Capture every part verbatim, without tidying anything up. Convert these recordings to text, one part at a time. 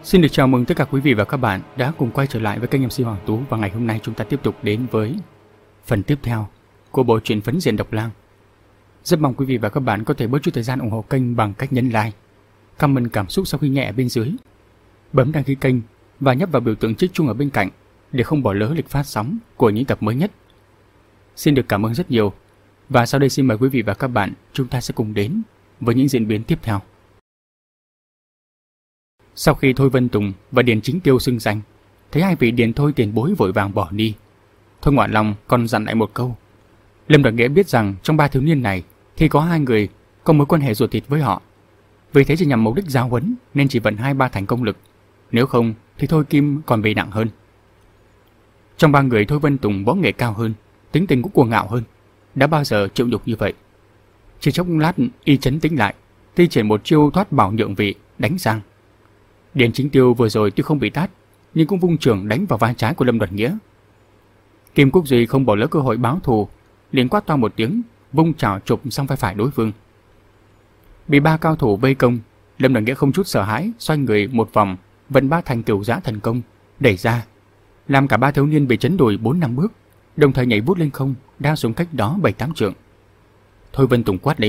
Xin được chào mừng tất cả quý vị và các bạn đã cùng quay trở lại với kênh em xê Hoàng Tú. Và ngày hôm nay chúng ta tiếp tục đến với phần tiếp theo của bộ truyện Phấn Diện Độc Lang. Rất mong quý vị và các bạn có thể bớt chút thời gian ủng hộ kênh bằng cách nhấn like, comment cảm xúc sau khi nghe ở bên dưới, bấm đăng ký kênh và nhấp vào biểu tượng chiếc chuông ở bên cạnh để không bỏ lỡ lịch phát sóng của những tập mới nhất. Xin được cảm ơn rất nhiều. Và sau đây xin mời quý vị và các bạn chúng ta sẽ cùng đến với những diễn biến tiếp theo. Sau khi Thôi Vân Tùng và Điền Chính Tiêu xưng danh, thấy hai vị Điền Thôi tiền bối vội vàng bỏ đi, Thôi Ngoạn Long còn dặn lại một câu. Lâm Đoạt Nghĩa biết rằng trong ba thiếu niên này thì có hai người có mối quan hệ ruột thịt với họ, vì thế chỉ nhằm mục đích giáo huấn nên chỉ vận hai ba thành công lực, nếu không thì Thôi Kim còn bị nặng hơn. Trong ba người, Thôi Vân Tùng võ nghệ cao hơn, tính tình cũng cuồng ngạo hơn, đã bao giờ chịu nhục như vậy. Chỉ chốc lát y chấn tĩnh lại, thi triển một chiêu thoát bảo nhượng vị đánh sang. Điền Chính Tiêu vừa rồi tuy không bị tát, nhưng cũng vung chưởng đánh vào vai trái của Lâm Đoạt Nghĩa. Kim Quốc Duy không bỏ lỡ cơ hội báo thù, liền quát to một tiếng, vung chảo chụp sang vai phải đối phương. Bị ba cao thủ vây công, Lâm Đoạt Nghĩa không chút sợ hãi, xoay người một vòng, vận ba thành cửu giã thần công đẩy ra, làm cả ba thiếu niên bị chấn đùi bốn năm bước, đồng thời nhảy vút lên không, đao xuống cách đó bảy tám trượng. Thôi Vân Tùng quát lên: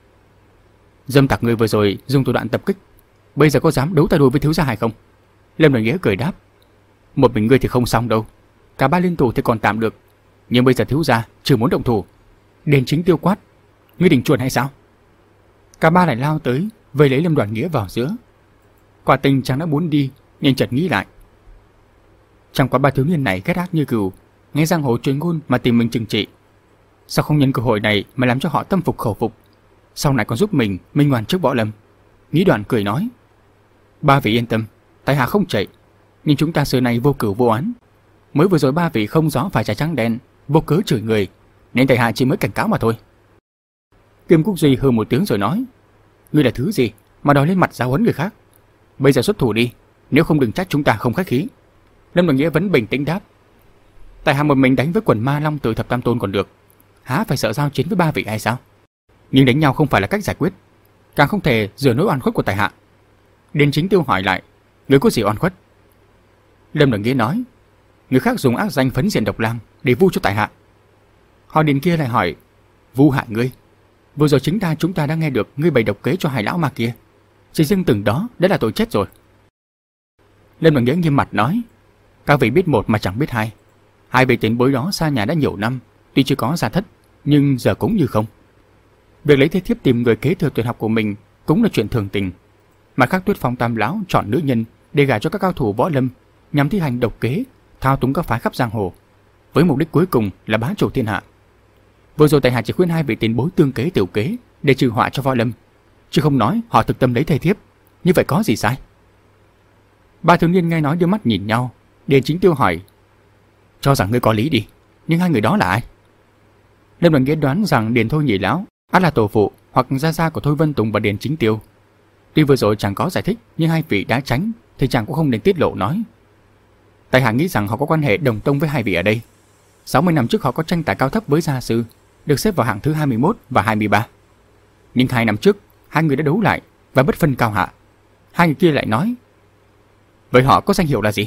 "Dâm tặc người vừa rồi dùng thủ đoạn tập kích, bây giờ có dám đấu tay đôi với thiếu gia hay không?" Lâm Đoạt Nghĩa cười đáp: "Một mình ngươi thì không xong đâu, cả ba liên thủ thì còn tạm được, nhưng bây giờ thiếu gia chưa muốn động thủ." Điền Chính Tiêu quát: "Ngươi định chuồn hay sao?" Cả ba lại lao tới, vây lấy Lâm Đoạt Nghĩa vào giữa. Quả tình chàng đã muốn đi, nhưng chợt nghĩ lại. Chẳng qua ba thiếu niên này ghét ác như cừu, nghe giang hồ truyền ngôn mà tìm mình trừng trị, sao không nhân cơ hội này mà làm cho họ tâm phục khẩu phục, sau này còn giúp mình minh oan trước võ lâm. Nghĩ đoạn cười nói: "Ba vị yên tâm, tại hạ không chạy, nhưng chúng ta xưa nay vô cửu vô oán. Mới vừa rồi ba vị không rõ phải trái trắng đen, vô cớ chửi người, nên tại hạ chỉ mới cảnh cáo mà thôi." Kim Quốc Duy hừ một tiếng rồi nói: "Ngươi là thứ gì mà đòi lên mặt giáo huấn người khác? Bây giờ xuất thủ đi, nếu không đừng trách chúng ta không khách khí." Lâm Đoạt Nghĩa vẫn bình tĩnh đáp: "Tại hạ một mình đánh với quần ma long từ thập tam tôn còn được, há phải sợ giao chiến với ba vị hay sao? Nhưng đánh nhau không phải là cách giải quyết, càng không thể rửa nỗi oan khuất của tại hạ." Điền Chính Tiêu hỏi lại: "Ngươi có gì oan khuất?" Lâm Đoạt Nghĩa nói: "Người khác dùng ác danh Phấn Diện Độc Lang để vu cho tại hạ." Họ Điền kia lại hỏi: "Vu hại ngươi? Vừa rồi chính ta chúng ta đã nghe được ngươi bày độc kế cho hai lão ma kia, chỉ riêng từng đó đã là tội chết rồi." Lâm Đoạt Nghĩa nghiêm mặt nói: "Các vị biết một mà chẳng biết hai. Hai vị tiền bối đó xa nhà đã nhiều năm, tuy chưa có gia thất, nhưng giờ cũng như không. Việc lấy thế thiếp tìm người kế thừa tuyệt học của mình cũng là chuyện thường tình. Mặt khác, Tuyết Phong Tam lão chọn nữ nhân để gả cho các cao thủ võ lâm, nhằm thi hành độc kế, thao túng các phái khắp giang hồ, với mục đích cuối cùng là bá chủ thiên hạ. Vừa rồi tại hạ chỉ khuyên hai vị tiền bối tương kế tiểu kế để trừ họa cho võ lâm, chứ không nói họ thực tâm lấy thê thiếp. Như vậy có gì sai?" Ba thiếu niên nghe nói đưa mắt nhìn nhau. Điền Chính Tiêu hỏi: "Cho rằng ngươi có lý đi, nhưng hai người đó là ai?" Lâm Đoạt Nghĩa đoán rằng Điền Thôi nhị lão ắt là tổ phụ hoặc gia gia của Thôi Vân Tùng và Điền Chính Tiêu. Tuy vừa rồi chẳng có giải thích, nhưng hai vị đã tránh thì chàng cũng không nên tiết lộ nói: "Tại hạ nghĩ rằng họ có quan hệ đồng tông với hai vị ở đây. sáu mươi năm trước họ có tranh tài cao thấp với gia sư, được xếp vào hạng thứ hai mươi mốt và hai mươi ba. Nhưng hai năm trước, hai người đã đấu lại và bất phân cao hạ." Hai người kia lại nói: "Vậy họ có danh hiệu là gì?"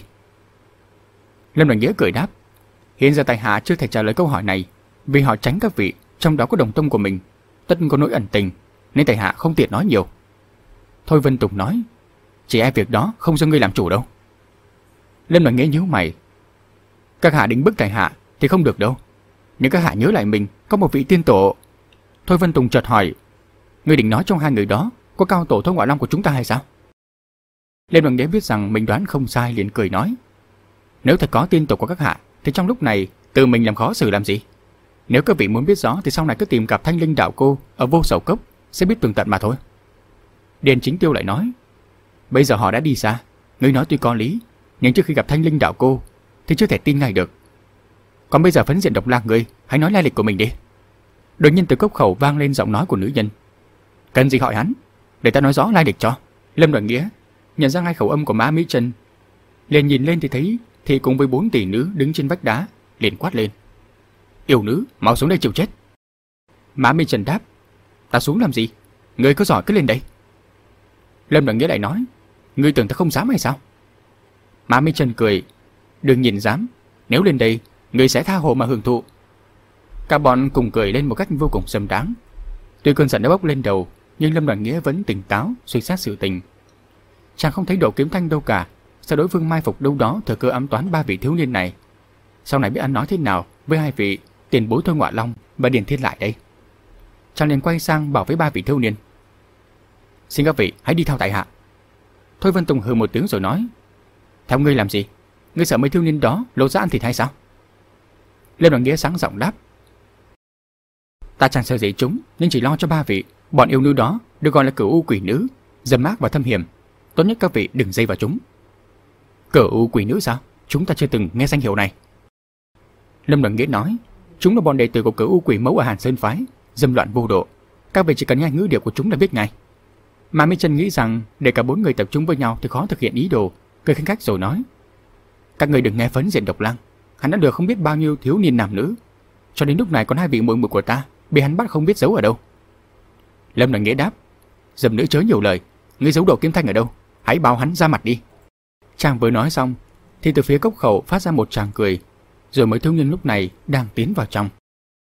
Lâm Đoạt Nghĩa cười đáp: "Hiện giờ tại hạ chưa thể trả lời câu hỏi này, vì họ tránh các vị, trong đó có đồng tông của mình, tất có nỗi ẩn tình, nên tại hạ không tiện nói nhiều." Thôi Vân Tùng nói: "Chỉ e việc đó không do ngươi làm chủ đâu." Lâm Đoạt Nghĩa nhíu mày: "Các hạ định bức tại hạ thì không được đâu, nhưng các hạ nhớ lại mình có một vị tiên tổ." Thôi Vân Tùng chợt hỏi: "Ngươi định nói trong hai người đó có cao tổ Thôi Ngoại Long của chúng ta hay sao?" Lâm Đoạt Nghĩa biết rằng mình đoán không sai, liền cười nói: "Nếu thật có tiên tổ của các hạ thì trong lúc này tự mình làm khó xử làm gì? Nếu các vị muốn biết rõ thì sau này cứ tìm gặp Thanh Linh đạo cô ở Vô Sầu Cốc sẽ biết tường tận mà thôi." Điền Chính Tiêu lại nói: "Bây giờ họ đã đi xa, ngươi nói tuy có lý, nhưng trước khi gặp Thanh Linh đạo cô thì chưa thể tin ngay được. Còn bây giờ Phấn Diện Độc Lang ngươi, hãy nói lai lịch của mình đi." Đột nhiên từ cốc khẩu vang lên giọng nói của nữ nhân: "Cần gì hỏi hắn, để ta nói rõ lai lịch cho." Lâm Đoạt Nghĩa nhận ra ngay khẩu âm của Mã Mỹ Trân, liền nhìn lên thì thấy thì cùng với bốn tỷ nữ đứng trên vách đá, liền quát lên: "Yêu nữ, mau xuống đây chịu chết!" Mã Mỹ Trân đáp: "Ta xuống làm gì? Ngươi có giỏi cứ lên đây." Lâm Đoạt Nghĩa lại nói: "Ngươi tưởng ta không dám hay sao? Mã Mỹ Trân cười, đừng nhìn dám, nếu lên đây, người sẽ tha hồ mà hưởng thụ. Cả bọn cùng cười lên một cách vô cùng xâm đáng. Tuy cơn giận đã bốc lên đầu, nhưng Lâm Đoàn Nghĩa vẫn tỉnh táo suy xét sự tình. Chàng không thấy Đỗ Kiếm Thanh đâu cả, sao đối phương mai phục đâu đó thừa cơ ám toán ba vị thiếu niên này. Sau này biết ăn nói thế nào với hai vị tiền bối Thôi Ngọa Long và Điền Thiên Lại đây. Chàng liền quay sang bảo với ba vị thiếu niên, xin các vị hãy đi theo tại hạ. Thôi Vân Tùng hừ một tiếng rồi nói, theo ngươi làm gì? Ngươi sợ mấy thiếu niên đó lộ ra ăn thịt hay sao? Lâm Đoàn Nghĩa sáng giọng đáp, ta chẳng sợ gì chúng, nhưng chỉ lo cho ba vị. Bọn yêu nữ đó được gọi là Cửu U Quỷ Nữ, dâm ác và thâm hiểm, tốt nhất các vị đừng dây vào chúng. Cửu U Quỷ Nữ sao? Chúng ta chưa từng nghe danh hiệu này. Lâm Đoàn Nghĩa nói, chúng là bọn đệ tử của Cửu U Quỷ Mẫu ở Hàn Sơn phái, dâm loạn vô độ. Các vị chỉ cần nghe ngữ điệu của chúng là biết ngay. Mà Mỹ Trân nghĩ rằng để cả bốn người tập trung với nhau thì khó thực hiện ý đồ, cười khinh khách rồi nói, các người đừng nghe Phấn Diện Độc Lang, hắn đã được không biết bao nhiêu thiếu niên nam nữ, cho đến lúc này còn hai vị muội muội của ta bị hắn bắt không biết giấu ở đâu. Lâm Đoàn Nghĩa đáp, dâm nữ chớ nhiều lời, ngươi giấu Đỗ Kiếm Thanh ở đâu? Hãy báo hắn ra mặt đi. Chàng vừa nói xong thì từ phía cốc khẩu phát ra một tràng cười, rồi mấy thiếu niên lúc này đang tiến vào trong.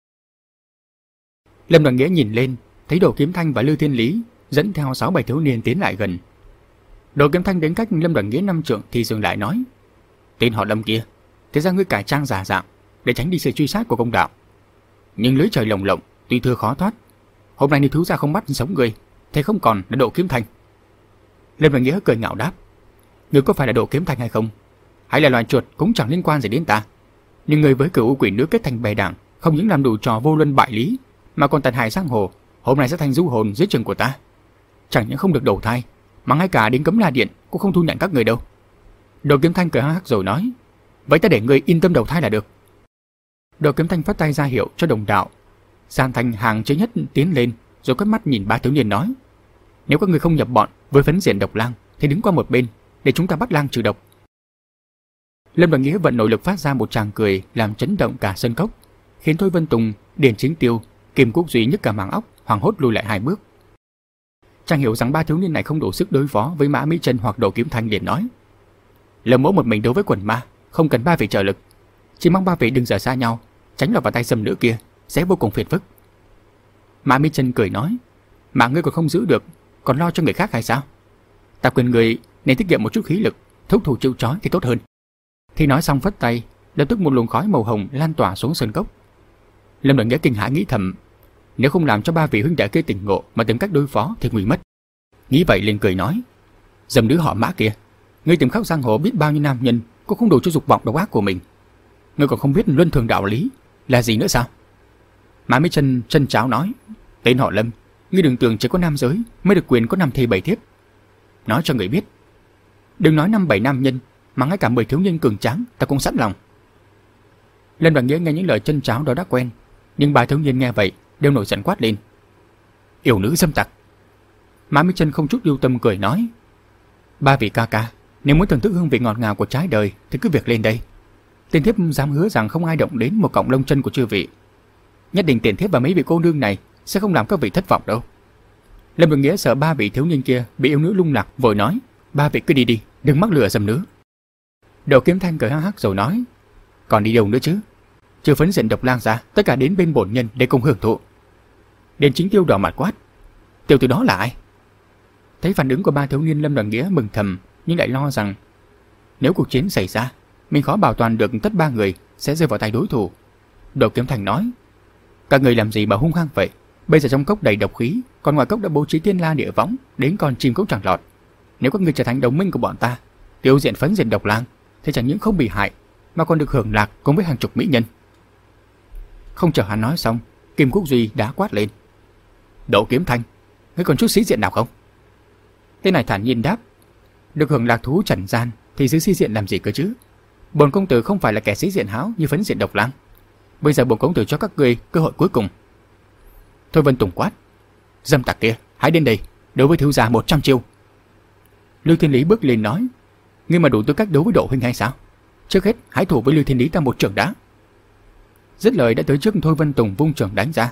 Lâm Đoàn Nghĩa nhìn lên, thấy Đỗ Kiếm Thanh và Lưu Thiên Lý dẫn theo sáu bảy thiếu niên tiến lại gần. Đỗ Kiếm Thanh đến cách Lâm Đoàn Nghĩa năm trượng thì dừng lại nói, tên họ Lâm kia, thế ra ngươi cải trang giả dạng để tránh đi sự truy sát của công đạo. Nhưng lưới trời lồng lộng, tuy thưa khó thoát. Hôm nay nếu thiếu gia không bắt sống ngươi, thế không còn là Đỗ Kiếm Thanh. Lâm Đoàn Nghĩa cười ngạo đáp, ngươi có phải là Đỗ Kiếm Thanh hay không, hay là loài chuột cũng chẳng liên quan gì đến ta. Nhưng người với Cửu U Quỷ Nữ kết thành bè đảng, không những làm đủ trò vô luân bại lý, mà còn tàn hại giang hồ, hôm nay sẽ thành du hồn dưới chân của ta. Chẳng những không được đầu thai, mà ngay cả đến Cấm La Điện cũng không thu nhận các người đâu. Đỗ Kiếm Thanh cười hắc hắc rồi nói, vậy ta để ngươi yên tâm đầu thai là được. Đỗ Kiếm Thanh phất tay ra hiệu cho đồng đạo gian thành hàng chữ nhất tiến lên, rồi quét mắt nhìn ba thiếu niên nói, nếu các người không nhập bọn với Phấn Diện Độc Lang thì đứng qua một bên để chúng ta bắt lang trừ độc. Lâm Đoàn Nghĩa vận nội lực phát ra một tràng cười làm chấn động cả sân cốc, khiến Thôi Vân Tùng, Điền Chính Tiêu, Kim Quốc Duy nhức cả màng óc, hoảng hốt lùi lại hai bước. Chàng hiểu rằng ba thiếu niên này không đủ sức đối phó với Mã Mỹ Trân hoặc Đỗ Kiếm Thanh, liền nói, Lâm mỗ một mình đối với quần ma, không cần ba vị trợ lực, chỉ mong ba vị đừng rời xa nhau, tránh lọt vào tay dâm nữ kia sẽ vô cùng phiền phức. Mã Mỹ Trân cười nói, mà ngươi còn không giữ được, còn lo cho người khác hay sao? Ta khuyên người nên tiết kiệm một chút khí lực, thúc thủ chịu trói thì tốt hơn. Thì nói xong phất tay, lập tức một luồng khói màu hồng lan tỏa xuống sơn cốc. Lâm Đoàn Nghĩa kinh hãi nghĩ thầm, nếu không làm cho ba vị huynh đệ kia tỉnh ngộ mà tìm cách đối phó thì nguy mất. Nghĩ vậy liền cười nói, dâm nữ họ Mã kia, ngươi tìm khắp giang hồ biết bao nhiêu nam nhân cũng không đủ cho dục vọng độc ác của mình, ngươi còn không biết luân thường đạo lý là gì nữa sao? Mã Mỹ Trân chân cháo nói, tên họ Lâm, ngươi đừng tưởng chỉ có nam giới mới được quyền có năm thê bảy thiếp. Nói cho người biết, đừng nói năm bảy nam nhân, mà ngay cả mười thiếu niên cường tráng ta cũng sẵn lòng. Lâm Đoàn Nghĩa nghe những lời chân cháo đó đã quen, nhưng ba thiếu niên nghe vậy đều nổi giận quát lên, yêu nữ dâm tặc. Mã Mỹ Trân không chút lưu tâm cười nói, ba vị ca ca, nếu muốn thưởng thức hương vị ngọt ngào của trái đời thì cứ việc lên đây. Tiền thiếp dám hứa rằng không ai động đến một cọng lông chân của chư vị. Nhất định tiền thiếp và mấy vị cô nương này sẽ không làm các vị thất vọng đâu. Lâm Đoàn Nghĩa sợ ba vị thiếu niên kia bị yêu nữ lung lạc, vội nói, ba vị cứ đi đi, đừng mắc lừa dâm nữ. Đỗ Kiếm Thanh cười hắc hắc rồi nói, còn đi đâu nữa chứ? Trừ Phấn Diện Độc Lang ra, tất cả đến bên bổn nhân để cùng hưởng thụ. Điền Chính Tiêu đỏ mặt quát, tiểu tử đó là ai? Thấy phản ứng của ba thiếu niên, Lâm Đoàn Nghĩa mừng thầm, nhưng lại lo rằng nếu cuộc chiến xảy ra, mình khó bảo toàn được tất ba người sẽ rơi vào tay đối thủ. Đỗ Kiếm Thanh nói, các người làm gì mà hung hăng vậy? Bây giờ trong cốc đầy độc khí, còn ngoài cốc đã bố trí Thiên La Địa Võng, đến con chim cũng chẳng lọt. Nếu các người trở thành đồng minh của bọn ta, tiêu diệt Phấn Diện Độc Lang, thì chẳng những không bị hại mà còn được hưởng lạc cùng với hàng chục mỹ nhân. Không chờ hắn nói xong, Kim Quốc Duy đã quát lên, Đỗ Kiếm Thanh, ngươi còn chút sĩ diện nào không? Tên này thản nhiên đáp, được hưởng lạc thú trần gian thì giữ sĩ diện làm gì cơ chứ? Bổn công tử không phải là kẻ sĩ diện háo như Phấn Diện Độc Lang. Bây giờ bổn công tử cho các ngươi cơ hội cuối cùng. Thôi Vân Tùng quát, dâm tặc kia, hãy đến đây, đối với thiếu gia một trăm chiêu. Lưu Thiên Lý bước lên nói, ngươi mà đủ tư cách đấu với Đỗ huynh hay sao? Trước hết hãy thủ với Lưu Thiên Lý ta một trường đá. Dứt lời đã tới trước Thôi Vân Tùng vung trường đánh ra.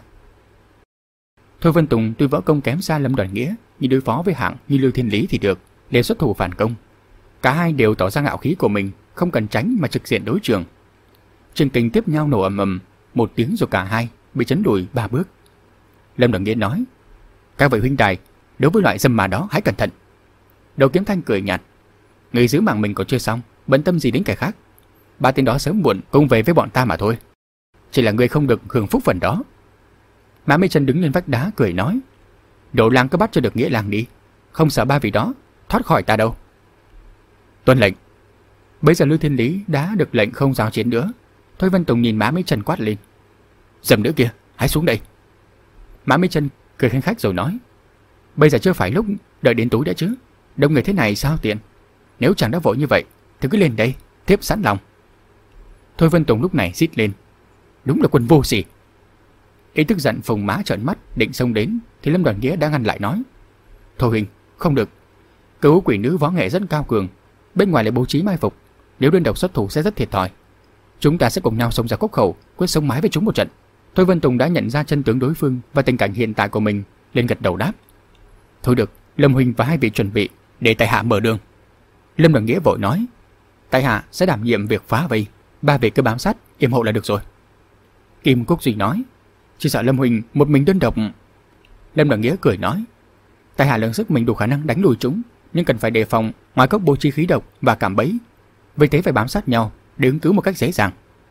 Thôi Vân Tùng tuy võ công kém xa Lâm Đoàn Nghĩa, nhưng đối phó với hạng như Lưu Thiên Lý thì được, liền xuất thủ phản công. Cả hai đều tỏ ra ngạo khí của mình, không cần tránh mà trực diện đối trường. Trên kình tiếp nhau nổ ầm ầm, một tiếng rồi cả hai bị chấn lùi ba bước. Lâm Đằng Nghĩa nói: "Các vị huynh đài, đối với loại dâm mà đó hãy cẩn thận." Đầu Kiếm Thanh cười nhạt: "Người giữ mạng mình còn chưa xong, bận tâm gì đến kẻ khác? Ba tên đó sớm muộn cũng về với bọn ta mà thôi. Chỉ là người không được hưởng phúc phần đó." Mã Mỹ Trân đứng lên vách đá cười nói: "Đồ lang cứ bắt cho được Nghĩa lang đi, không sợ ba vị đó thoát khỏi ta đâu." Tuân lệnh. Bây giờ Lưu Thiên Lý đã được lệnh không giao chiến nữa. Thôi Vân Tùng nhìn Mã Mỹ Trân quát lên: "Dầm nữa kia, hãy xuống đây." Mã Mỹ Trân cười khanh khách rồi nói: "Bây giờ chưa phải lúc, đợi đến tối đã chứ. Đông người thế này sao tiện. Nếu chàng đã vội như vậy thì cứ lên đây, tiếp sẵn lòng." Thôi Vân Tùng lúc này rít lên: "Đúng là quân vô sỉ." Ý tức giận phùng má trợn mắt định xông đến thì Lâm Đoàn Nghĩa đã ngăn lại nói: "Thôi huynh, không được. Cứu quỷ nữ võ nghệ rất cao cường, bên ngoài lại bố trí mai phục, nếu đơn độc xuất thủ sẽ rất thiệt thòi. Chúng ta sẽ cùng nhau xông ra cốc khẩu, quyết sống mái với chúng một trận." Thôi Vân Tùng đã nhận ra chân tướng đối phương và tình cảnh hiện tại của mình, liền gật đầu đáp: "Thôi được, Lâm huynh và hai vị chuẩn bị để tại hạ mở đường." Lâm Đoàn Nghĩa vội nói: "Tại hạ sẽ đảm nhiệm việc phá vây, ba vị cứ bám sát yểm hộ là được rồi." Kim Quốc Duy nói: "Chỉ sợ Lâm huynh một mình đơn độc." Lâm Đoàn Nghĩa cười nói: "Tại hạ lượng sức mình đủ khả năng đánh lùi chúng, nhưng cần phải đề phòng ngoài cốc bố trí khí độc và cảm bẫy, vì thế phải bám sát nhau để ứng cứu một cách dễ dàng."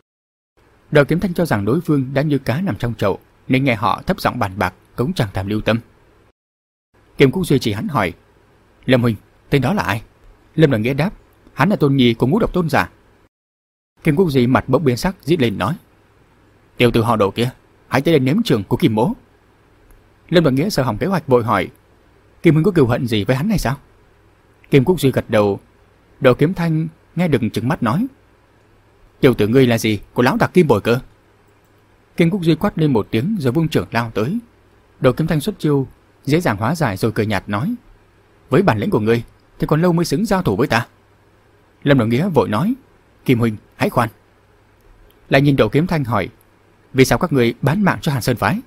Đầu Kiếm Thanh cho rằng đối phương đã như cá nằm trong chậu, nên nghe họ thấp giọng bàn bạc cũng chẳng thèm lưu tâm. Kim Quốc Duy chỉ hắn hỏi: "Lâm huynh, tên đó là ai?" Lâm Đoàn Nghĩa đáp: "Hắn là tôn nhi của Ngũ Độc Tôn giả." Kim Quốc Duy mặt bỗng biến sắc, rít lên nói: "Tiểu tử họ Đồ kia, hãy tới đây nếm trường của Kim mỗ." Lâm Đoàn Nghĩa sợ hỏng kế hoạch vội hỏi: "Kim huynh có cừu hận gì với hắn hay sao?" Kim Quốc Duy gật đầu. Đầu Kiếm Thanh nghe được trừng mắt nói: "Tiểu tử ngươi là gì của lão tặc Kim Bồi cơ?" Kim Quốc Duy quát lên một tiếng rồi vung trưởng lao tới. Đầu Kiếm Thanh xuất chiêu, dễ dàng hóa giải rồi cười nhạt nói: "Với bản lĩnh của ngươi thì còn lâu mới xứng giao thủ với ta." Lâm Đoàn Nghĩa vội nói: "Kim huynh, hãy khoan." Lại nhìn Đầu Kiếm Thanh hỏi: "Vì sao các ngươi bán mạng cho Hàn Sơn phái?"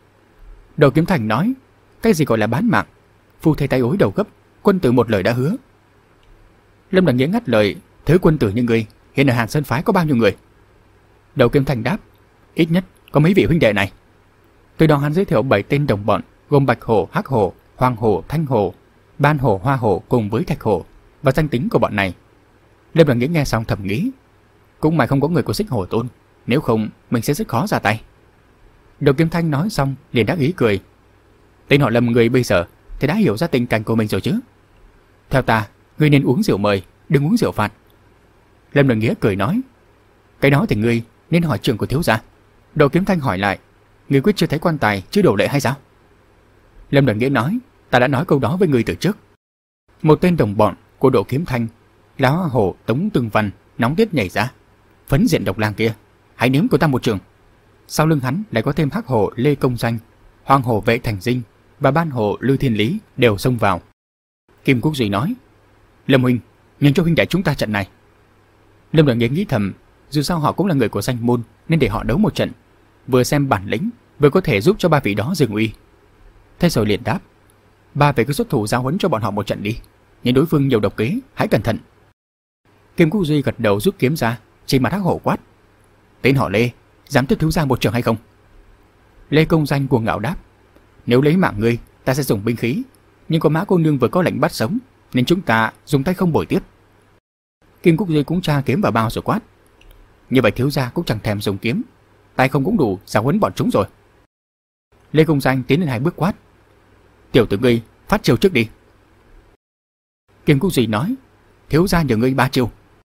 Đầu Kiếm Thanh nói: "Cái gì gọi là bán mạng? Phu thê tay ối đầu gấp, quân tử một lời đã hứa." Lâm Đoàn Nghĩa ngắt lời: "Thứ quân tử như ngươi, hiện ở Hàn Sơn phái có bao nhiêu người?" Đầu Kiếm Thanh đáp: "Ít nhất có mấy vị huynh đệ này." Từ đó hắn giới thiệu bảy tên đồng bọn gồm Bạch Hổ, Hắc Hổ, Hoàng Hổ, Thanh Hổ, Ban Hổ, Hoa Hổ cùng với Thạch Hổ và danh tính của bọn này. Lâm Đoàn Nghĩa nghe xong thầm nghĩ: cũng may không có người của Xích Hổ Tôn, nếu không mình sẽ rất khó ra tay. Đầu Kiếm Thanh nói xong liền đắc ý cười: "Tên họ Lâm người bây giờ thì đã hiểu ra tình cảnh của mình rồi chứ. Theo ta, ngươi nên uống rượu mời, đừng uống rượu phạt." Lâm Đoàn Nghĩa cười nói: "Cái đó thì ngươi nên hỏi trưởng của thiếu gia." Đầu Kiếm Thanh hỏi lại: "Ngươi quyết chưa thấy quan tài chứ đổ lệ hay sao?" Lâm Đoàn Nghĩa nói: "Ta đã nói câu đó với ngươi từ trước." Một tên đồng bọn của Độ Kiếm Thanh, lá Hoa Hổ Tống Tương Văn nóng tiết nhảy ra: "Phấn diện độc lang kia, hãy nếm của ta một trường." Sau lưng hắn lại có thêm Hắc Hổ Lê Công Danh, Hoàng Hổ Vệ Thành Dinh và Ban Hổ Lưu Thiên Lý đều xông vào. Kim Quốc Duy nói: "Lâm huynh, nhường cho huynh đệ chúng ta trận này." Lâm Đoàn Nghĩa nghĩ thầm, dù sao họ cũng là người của danh môn nên để họ đấu một trận, vừa xem bản lĩnh, vừa có thể giúp cho ba vị đó dừng uy. Thế rồi liền đáp: "Ba vị cứ xuất thủ giáo huấn cho bọn họ một trận đi, nhưng đối phương nhiều độc kế, hãy cẩn thận." Kim Quốc Duy gật đầu rút kiếm ra, chỉ mặt Hắc Hổ quát: "Tên họ Lê, dám tiếp thiếu gia một trường hay không?" Lê Công Danh cuồng ngạo đáp: "Nếu lấy mạng ngươi, ta sẽ dùng binh khí, nhưng có Mã cô nương vừa có lệnh bắt sống, nên chúng ta dùng tay không bồi tiếp." Kim Quốc Duy cũng tra kiếm vào bao rồi quát: "Như vậy thiếu gia cũng chẳng thèm dùng kiếm, tay không cũng đủ giáo huấn bọn chúng rồi." Lê Công Danh tiến lên hai bước quát: "Tiểu tử ngươi phát chiêu trước đi." Kim Quốc Duy nói: "Thiếu gia nhờ ngươi ba chiêu."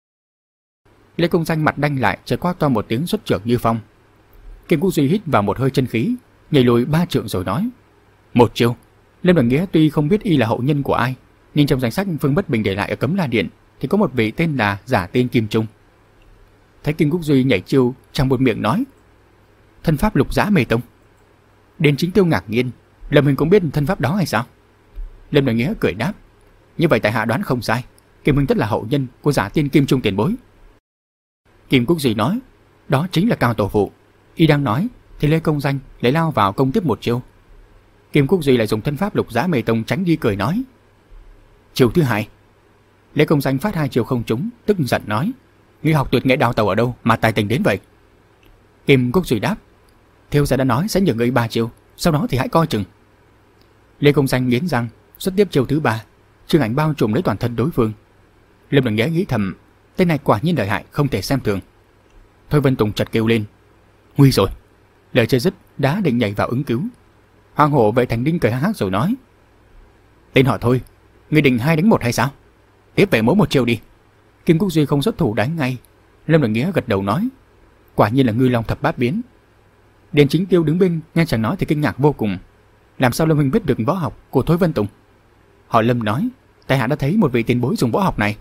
Lê Công Danh mặt đanh lại, chợt quát to một tiếng xuất trưởng như phong. Kim Quốc Duy hít vào một hơi chân khí, nhảy lùi ba trượng rồi nói: "Một chiêu." Lâm Đoàn Nghĩa tuy không biết y là hậu nhân của ai, nhưng trong danh sách Phương Bất Bình để lại ở Cấm La Điện thì có một vị tên là giả tên Kim Trung. Thấy Kim Quốc Duy nhảy chiêu, trong một miệng nói: "Thân pháp Lục Giã Mê Tông." Đến Chính Tiêu ngạc nhiên: "Lâm huynh cũng biết thân pháp đó hay sao?" Lâm Đoàn Nghĩa cười đáp: "Như vậy tại hạ đoán không sai, Kim huynh tất là hậu nhân của giả tiên Kim Trung tiền bối." Kim Quốc Duy nói: "Đó chính là Cao tổ phụ." Y đang nói thì Lê Công Danh lại lao vào công tiếp một chiêu. Kim Quốc Duy lại dùng thân pháp Lục Giã Mê Tông tránh đi cười nói: "Chiêu thứ hai." Lê Công Danh phát hai chiều không trúng, tức giận nói: "Ngươi học tuyệt nghệ đào tẩu ở đâu mà tài tình đến vậy?" Kim Quốc Duy đáp: "Thiếu gia đã nói sẽ nhường ngươi ba chiêu, sau đó thì hãy coi chừng." Lê Công Danh nghiến răng, xuất tiếp chiêu thứ ba, trường ảnh bao trùm lấy toàn thân đối phương. Lâm Đường Nghĩa nghĩ thầm, tên này quả nhiên lợi hại, không thể xem thường. Thôi Vân Tùng chợt kêu lên: "Nguy rồi!" Lời chưa dứt, đã định nhảy vào ứng cứu. Hoàng Hổ Vệ Thành Đinh cười hắc hắc rồi nói: "Tên họ Thôi, ngươi định hai đánh một hay sao? Tiếp về mỗi một chiêu đi." Kim Quốc Duy không xuất thủ đánh ngay. Lâm Đường Nghĩa gật đầu nói: "Quả nhiên là ngư long thập bát biến." Điền Chính Tiêu đứng bên nghe chàng nói thì kinh ngạc vô cùng. Làm sao Lâm huynh biết được võ học của Thôi Vân Tùng? Họ Lâm nói: "Tại hạ đã thấy một vị tiền bối dùng võ học này."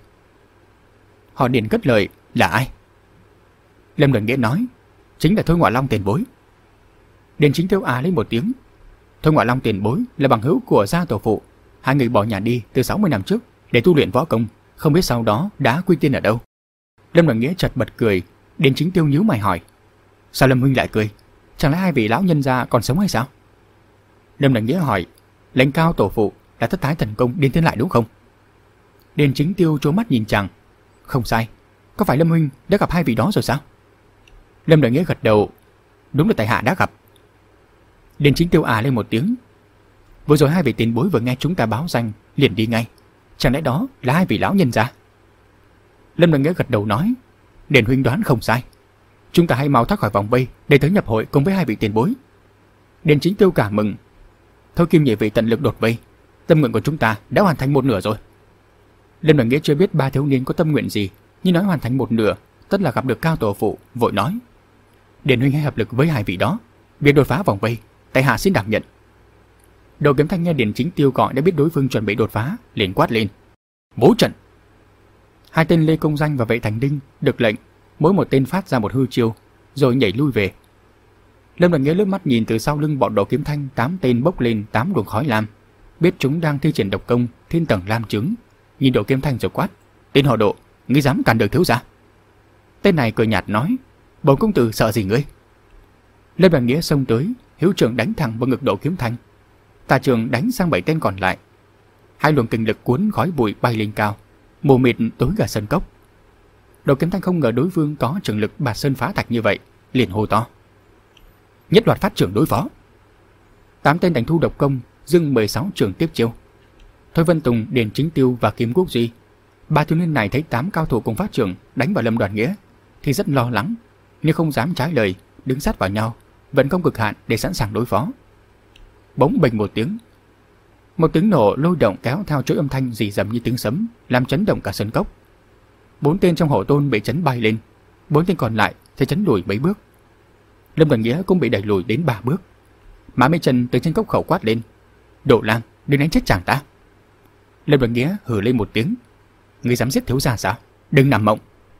Họ Điền cất lời: "Là ai?" Lâm Đường Nghĩa nói: "Chính là Thôi Ngọa Long tiền bối." Điền Chính Tiêu à lên một tiếng. Thôi Ngọa Long tiền bối là bằng hữu của gia tổ phụ, hai người bỏ nhà đi từ sáu mươi năm trước để tu luyện võ công, không biết sau đó đã quy tiên ở đâu. Lâm Đường Nghĩa chợt bật cười. Điền Chính Tiêu nhíu mày hỏi: "Sao Lâm huynh lại cười? Chẳng lẽ hai vị lão nhân gia còn sống hay sao?" Lâm Đường Nghĩa hỏi: "Lãnh Cao tổ phụ là thất thái thần công điên thiên lại đúng không?" Điền Chính Tiêu trố mắt nhìn chàng: "Không sai, có phải Lâm huynh đã gặp hai vị đó rồi sao?" Lâm Đường Nghĩa gật đầu: "Đúng là tại hạ đã gặp." Điền Chính Tiêu à lên một tiếng: "Vừa rồi hai vị tiền bối vừa nghe chúng ta báo danh liền đi ngay, chẳng lẽ đó là hai vị lão nhân gia?" Lâm Đường Nghĩa gật đầu nói: "Điền huynh đoán không sai, chúng ta hãy mau thoát khỏi vòng vây để tới nhập hội cùng với hai vị tiền bối." Điền Chính Tiêu cảm mừng: "Thôi Kim nhị vị tận lực đột vây, tâm nguyện của chúng ta đã hoàn thành một nửa rồi." Lâm Đường Nghĩa chưa biết ba thiếu niên có tâm nguyện gì, nhưng nói hoàn thành một nửa tất là gặp được Cao tổ phụ, vội nói: "Điền huynh hãy hợp lực với hai vị đó, việc đột phá vòng vây tại hạ xin đảm nhận." Đồ Kiếm Thanh nghe Điền Chính Tiêu gọi đã biết đối phương chuẩn bị đột phá, liền quát lên: "Bố trận!" Hai tên Lê Công Danh và Vệ Thành Đinh được lệnh, mỗi một tên phát ra một hư chiêu, rồi nhảy lui về. Lâm Đường Nghĩa lướt mắt nhìn từ sau lưng bọn Đồ Kiếm Thanh tám tên bốc lên tám luồng khói lam, biết chúng đang thi triển độc công Thiên Tầng Lam Trứng, nhìn Đồ Kiếm Thanh rồi quát: "Tên họ Độ, ngươi dám cản được thiếu gia?" Tên này cười nhạt nói: "Bổn công tử sợ gì ngươi?" Lâm Đường Nghĩa xông tới, hiếu trường đánh thẳng vào ngực Đồ Kiếm Thanh. Tà trường đánh sang bảy tên còn lại. Hai luồng kình lực cuốn khói bụi bay lên cao, mù mịt tối cả sân cốc. Đồ Kiếm Thanh không ngờ đối phương có trường lực bạt sơn phá thạch như vậy, liền hô to: "Nhất loạt phát trưởng đối phó!" Tám tên đánh thu độc công, dưng mười sáu trường tiếp chiêu. Thôi Vân Tùng, Điền Chính Tiêu và Kim Quốc Duy, ba thiếu niên này thấy tám cao thủ cùng phát trưởng đánh vào Lâm Đoàn Nghĩa thì rất lo lắng, nhưng không dám trái lời, đứng sát vào nhau, vẫn công cực hạn để sẵn sàng đối phó. Bỗng bềnh một tiếng, một tiếng nổ lôi động kéo theo chuỗi âm thanh rì rầm như tiếng sấm, làm chấn động cả sân cốc. Bốn tên trong hộ tôn bị chấn bay lên, bốn tên còn lại thì chấn lùi mấy bước. Lâm Đoàn Nghĩa cũng bị đẩy lùi đến ba bước. Mã Mỹ Trần từ trên cốc khẩu quát lên: "Độ Lang, đừng đánh chết chàng ta!" Lâm Đoàn Nghĩa hừ lên một tiếng: "Ngươi dám giết thiếu gia sao? Đừng nằm mộng!"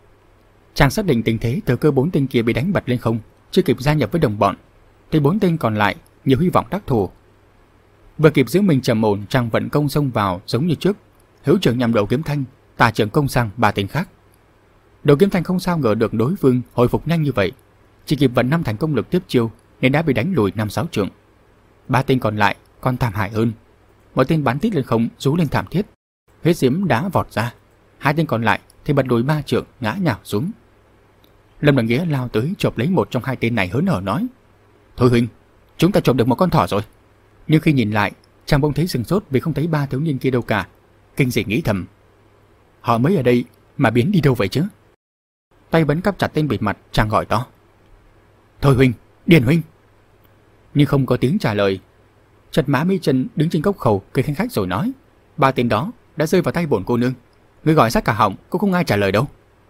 Chàng xác định tình thế, thời cơ bốn tên kia bị đánh bật lên không, chưa kịp gia nhập với đồng bọn, thì bốn tên còn lại nhiều hy vọng đắc thủ. Vừa kịp giữ mình trầm ổn, chàng vận công xông vào giống như trước, hữu trưởng nhằm Đồ Kiếm Thanh, tà trưởng công sang ba tên khác. Đồ Kiếm Thanh không sao ngờ được đối phương hồi phục nhanh như vậy, chỉ kịp vận năm thành công lực tiếp chiêu nên đã bị đánh lùi năm sáu trượng. Ba tên còn lại còn thảm hại hơn, một tên bắn tít lên không rú lên thảm thiết, huyết diễm đá vọt ra, hai tên còn lại thì bật lùi ba trượng ngã nhào xuống. Lâm Đoàn Nghĩa lao tới chộp lấy một trong hai tên này hớn hở nói: "Thôi huynh, chúng ta chộp được một con thỏ rồi." Nhưng khi nhìn lại, chàng bỗng thấy sừng sốt vì không thấy ba thiếu niên kia đâu cả, kinh dị nghĩ thầm: "Họ mới ở đây mà biến đi đâu vậy chứ?" Tay vẫn cắp chặt tên bịt mặt, chàng gọi to: "Thôi huynh, Điền huynh!" Nhưng không có tiếng trả lời. Chợt Mã Mỹ Trần đứng trên cốc khẩu cười khanh khách rồi nói: "Ba tên đó đã rơi vào tay bổn cô nương, người gọi sát cả họng cũng không ai trả lời đâu."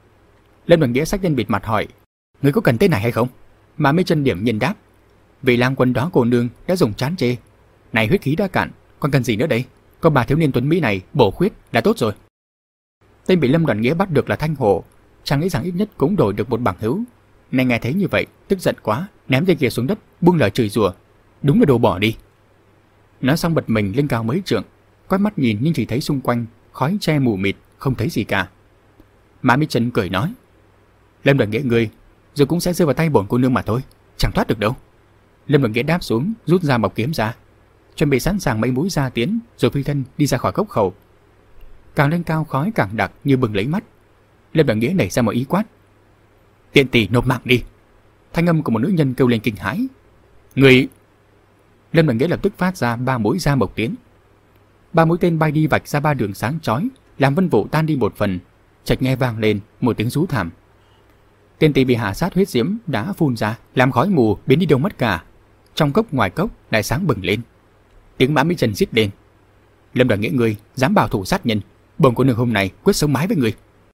Lâm Đoàn Nghĩa xách tên bịt mặt hỏi: "Người có cần tên này hay không?" Mã Mỹ Trần điểm nhìn đáp: "Vị lang quân đó cô nương đã dùng chán chê, này huyết khí đã cạn, còn cần gì nữa đây? Có bà thiếu niên tuấn mỹ này bổ khuyết là tốt rồi." Tên bị Lâm Đoàn Nghĩa bắt được là Thanh Hổ, chàng nghĩ rằng ít nhất cũng đổi được một bằng hữu. Này nghe thấy như vậy, tức giận quá, ném tên kia xuống đất, buông lời chửi rủa: "Đúng là đồ bỏ đi!" Nói xong bật mình lên cao mấy trượng, quét mắt nhìn nhưng chỉ thấy xung quanh khói che mù mịt, không thấy gì cả. Mã Mỹ Trần cười nói: "Lâm Đoàn Nghĩa ngươi, rồi cũng sẽ rơi vào tay bổn cô nương mà thôi, chẳng thoát được đâu." Lâm Đoàn Nghĩa đáp xuống, rút ra bọc kiếm ra, chuẩn bị sẵn sàng mấy mũi ra tiến, rồi phi thân đi ra khỏi cốc khẩu. càng lên cao khói càng đặc như bừng lấy mắt. Lâm Đoàn Nghĩa nảy ra một ý quát: "Tiện tỷ nộp mạng đi!" Thanh âm của một nữ nhân kêu lên kinh hãi: "Người!" Lâm Đoàn Nghĩa lập tức phát ra ba mũi da mộc tiến. Ba mũi tên bay đi vạch ra ba đường sáng chói, làm vân vụ tan đi một phần. Chợt nghe vang lên một tiếng rú thảm. Tên tỷ bị hạ sát huyết diễm đã phun ra, làm khói mù biến đi đâu mất cả. Trong cốc ngoài cốc lại sáng bừng lên. Tiếng Mã Mỹ Trần rít lên: "Lâm Đoàn Nghĩa, ngươi dám bảo thủ sát nhân, bổn cô nương hôm nay quyết sống mái với ngươi."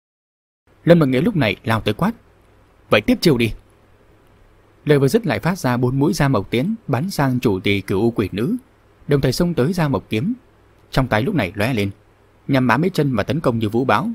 Lâm Đoàn Nghĩa lúc này lao tới quát: "Vậy tiếp chiêu đi!" Lời vừa dứt lại phát ra bốn mũi da mộc tiến bắn sang chủ tỳ Cửu U Quỷ Nữ, đồng thời xông tới da mộc kiếm, trong tay lúc này lóe lên, nhằm Mã Mỹ Trân và tấn công như vũ bão.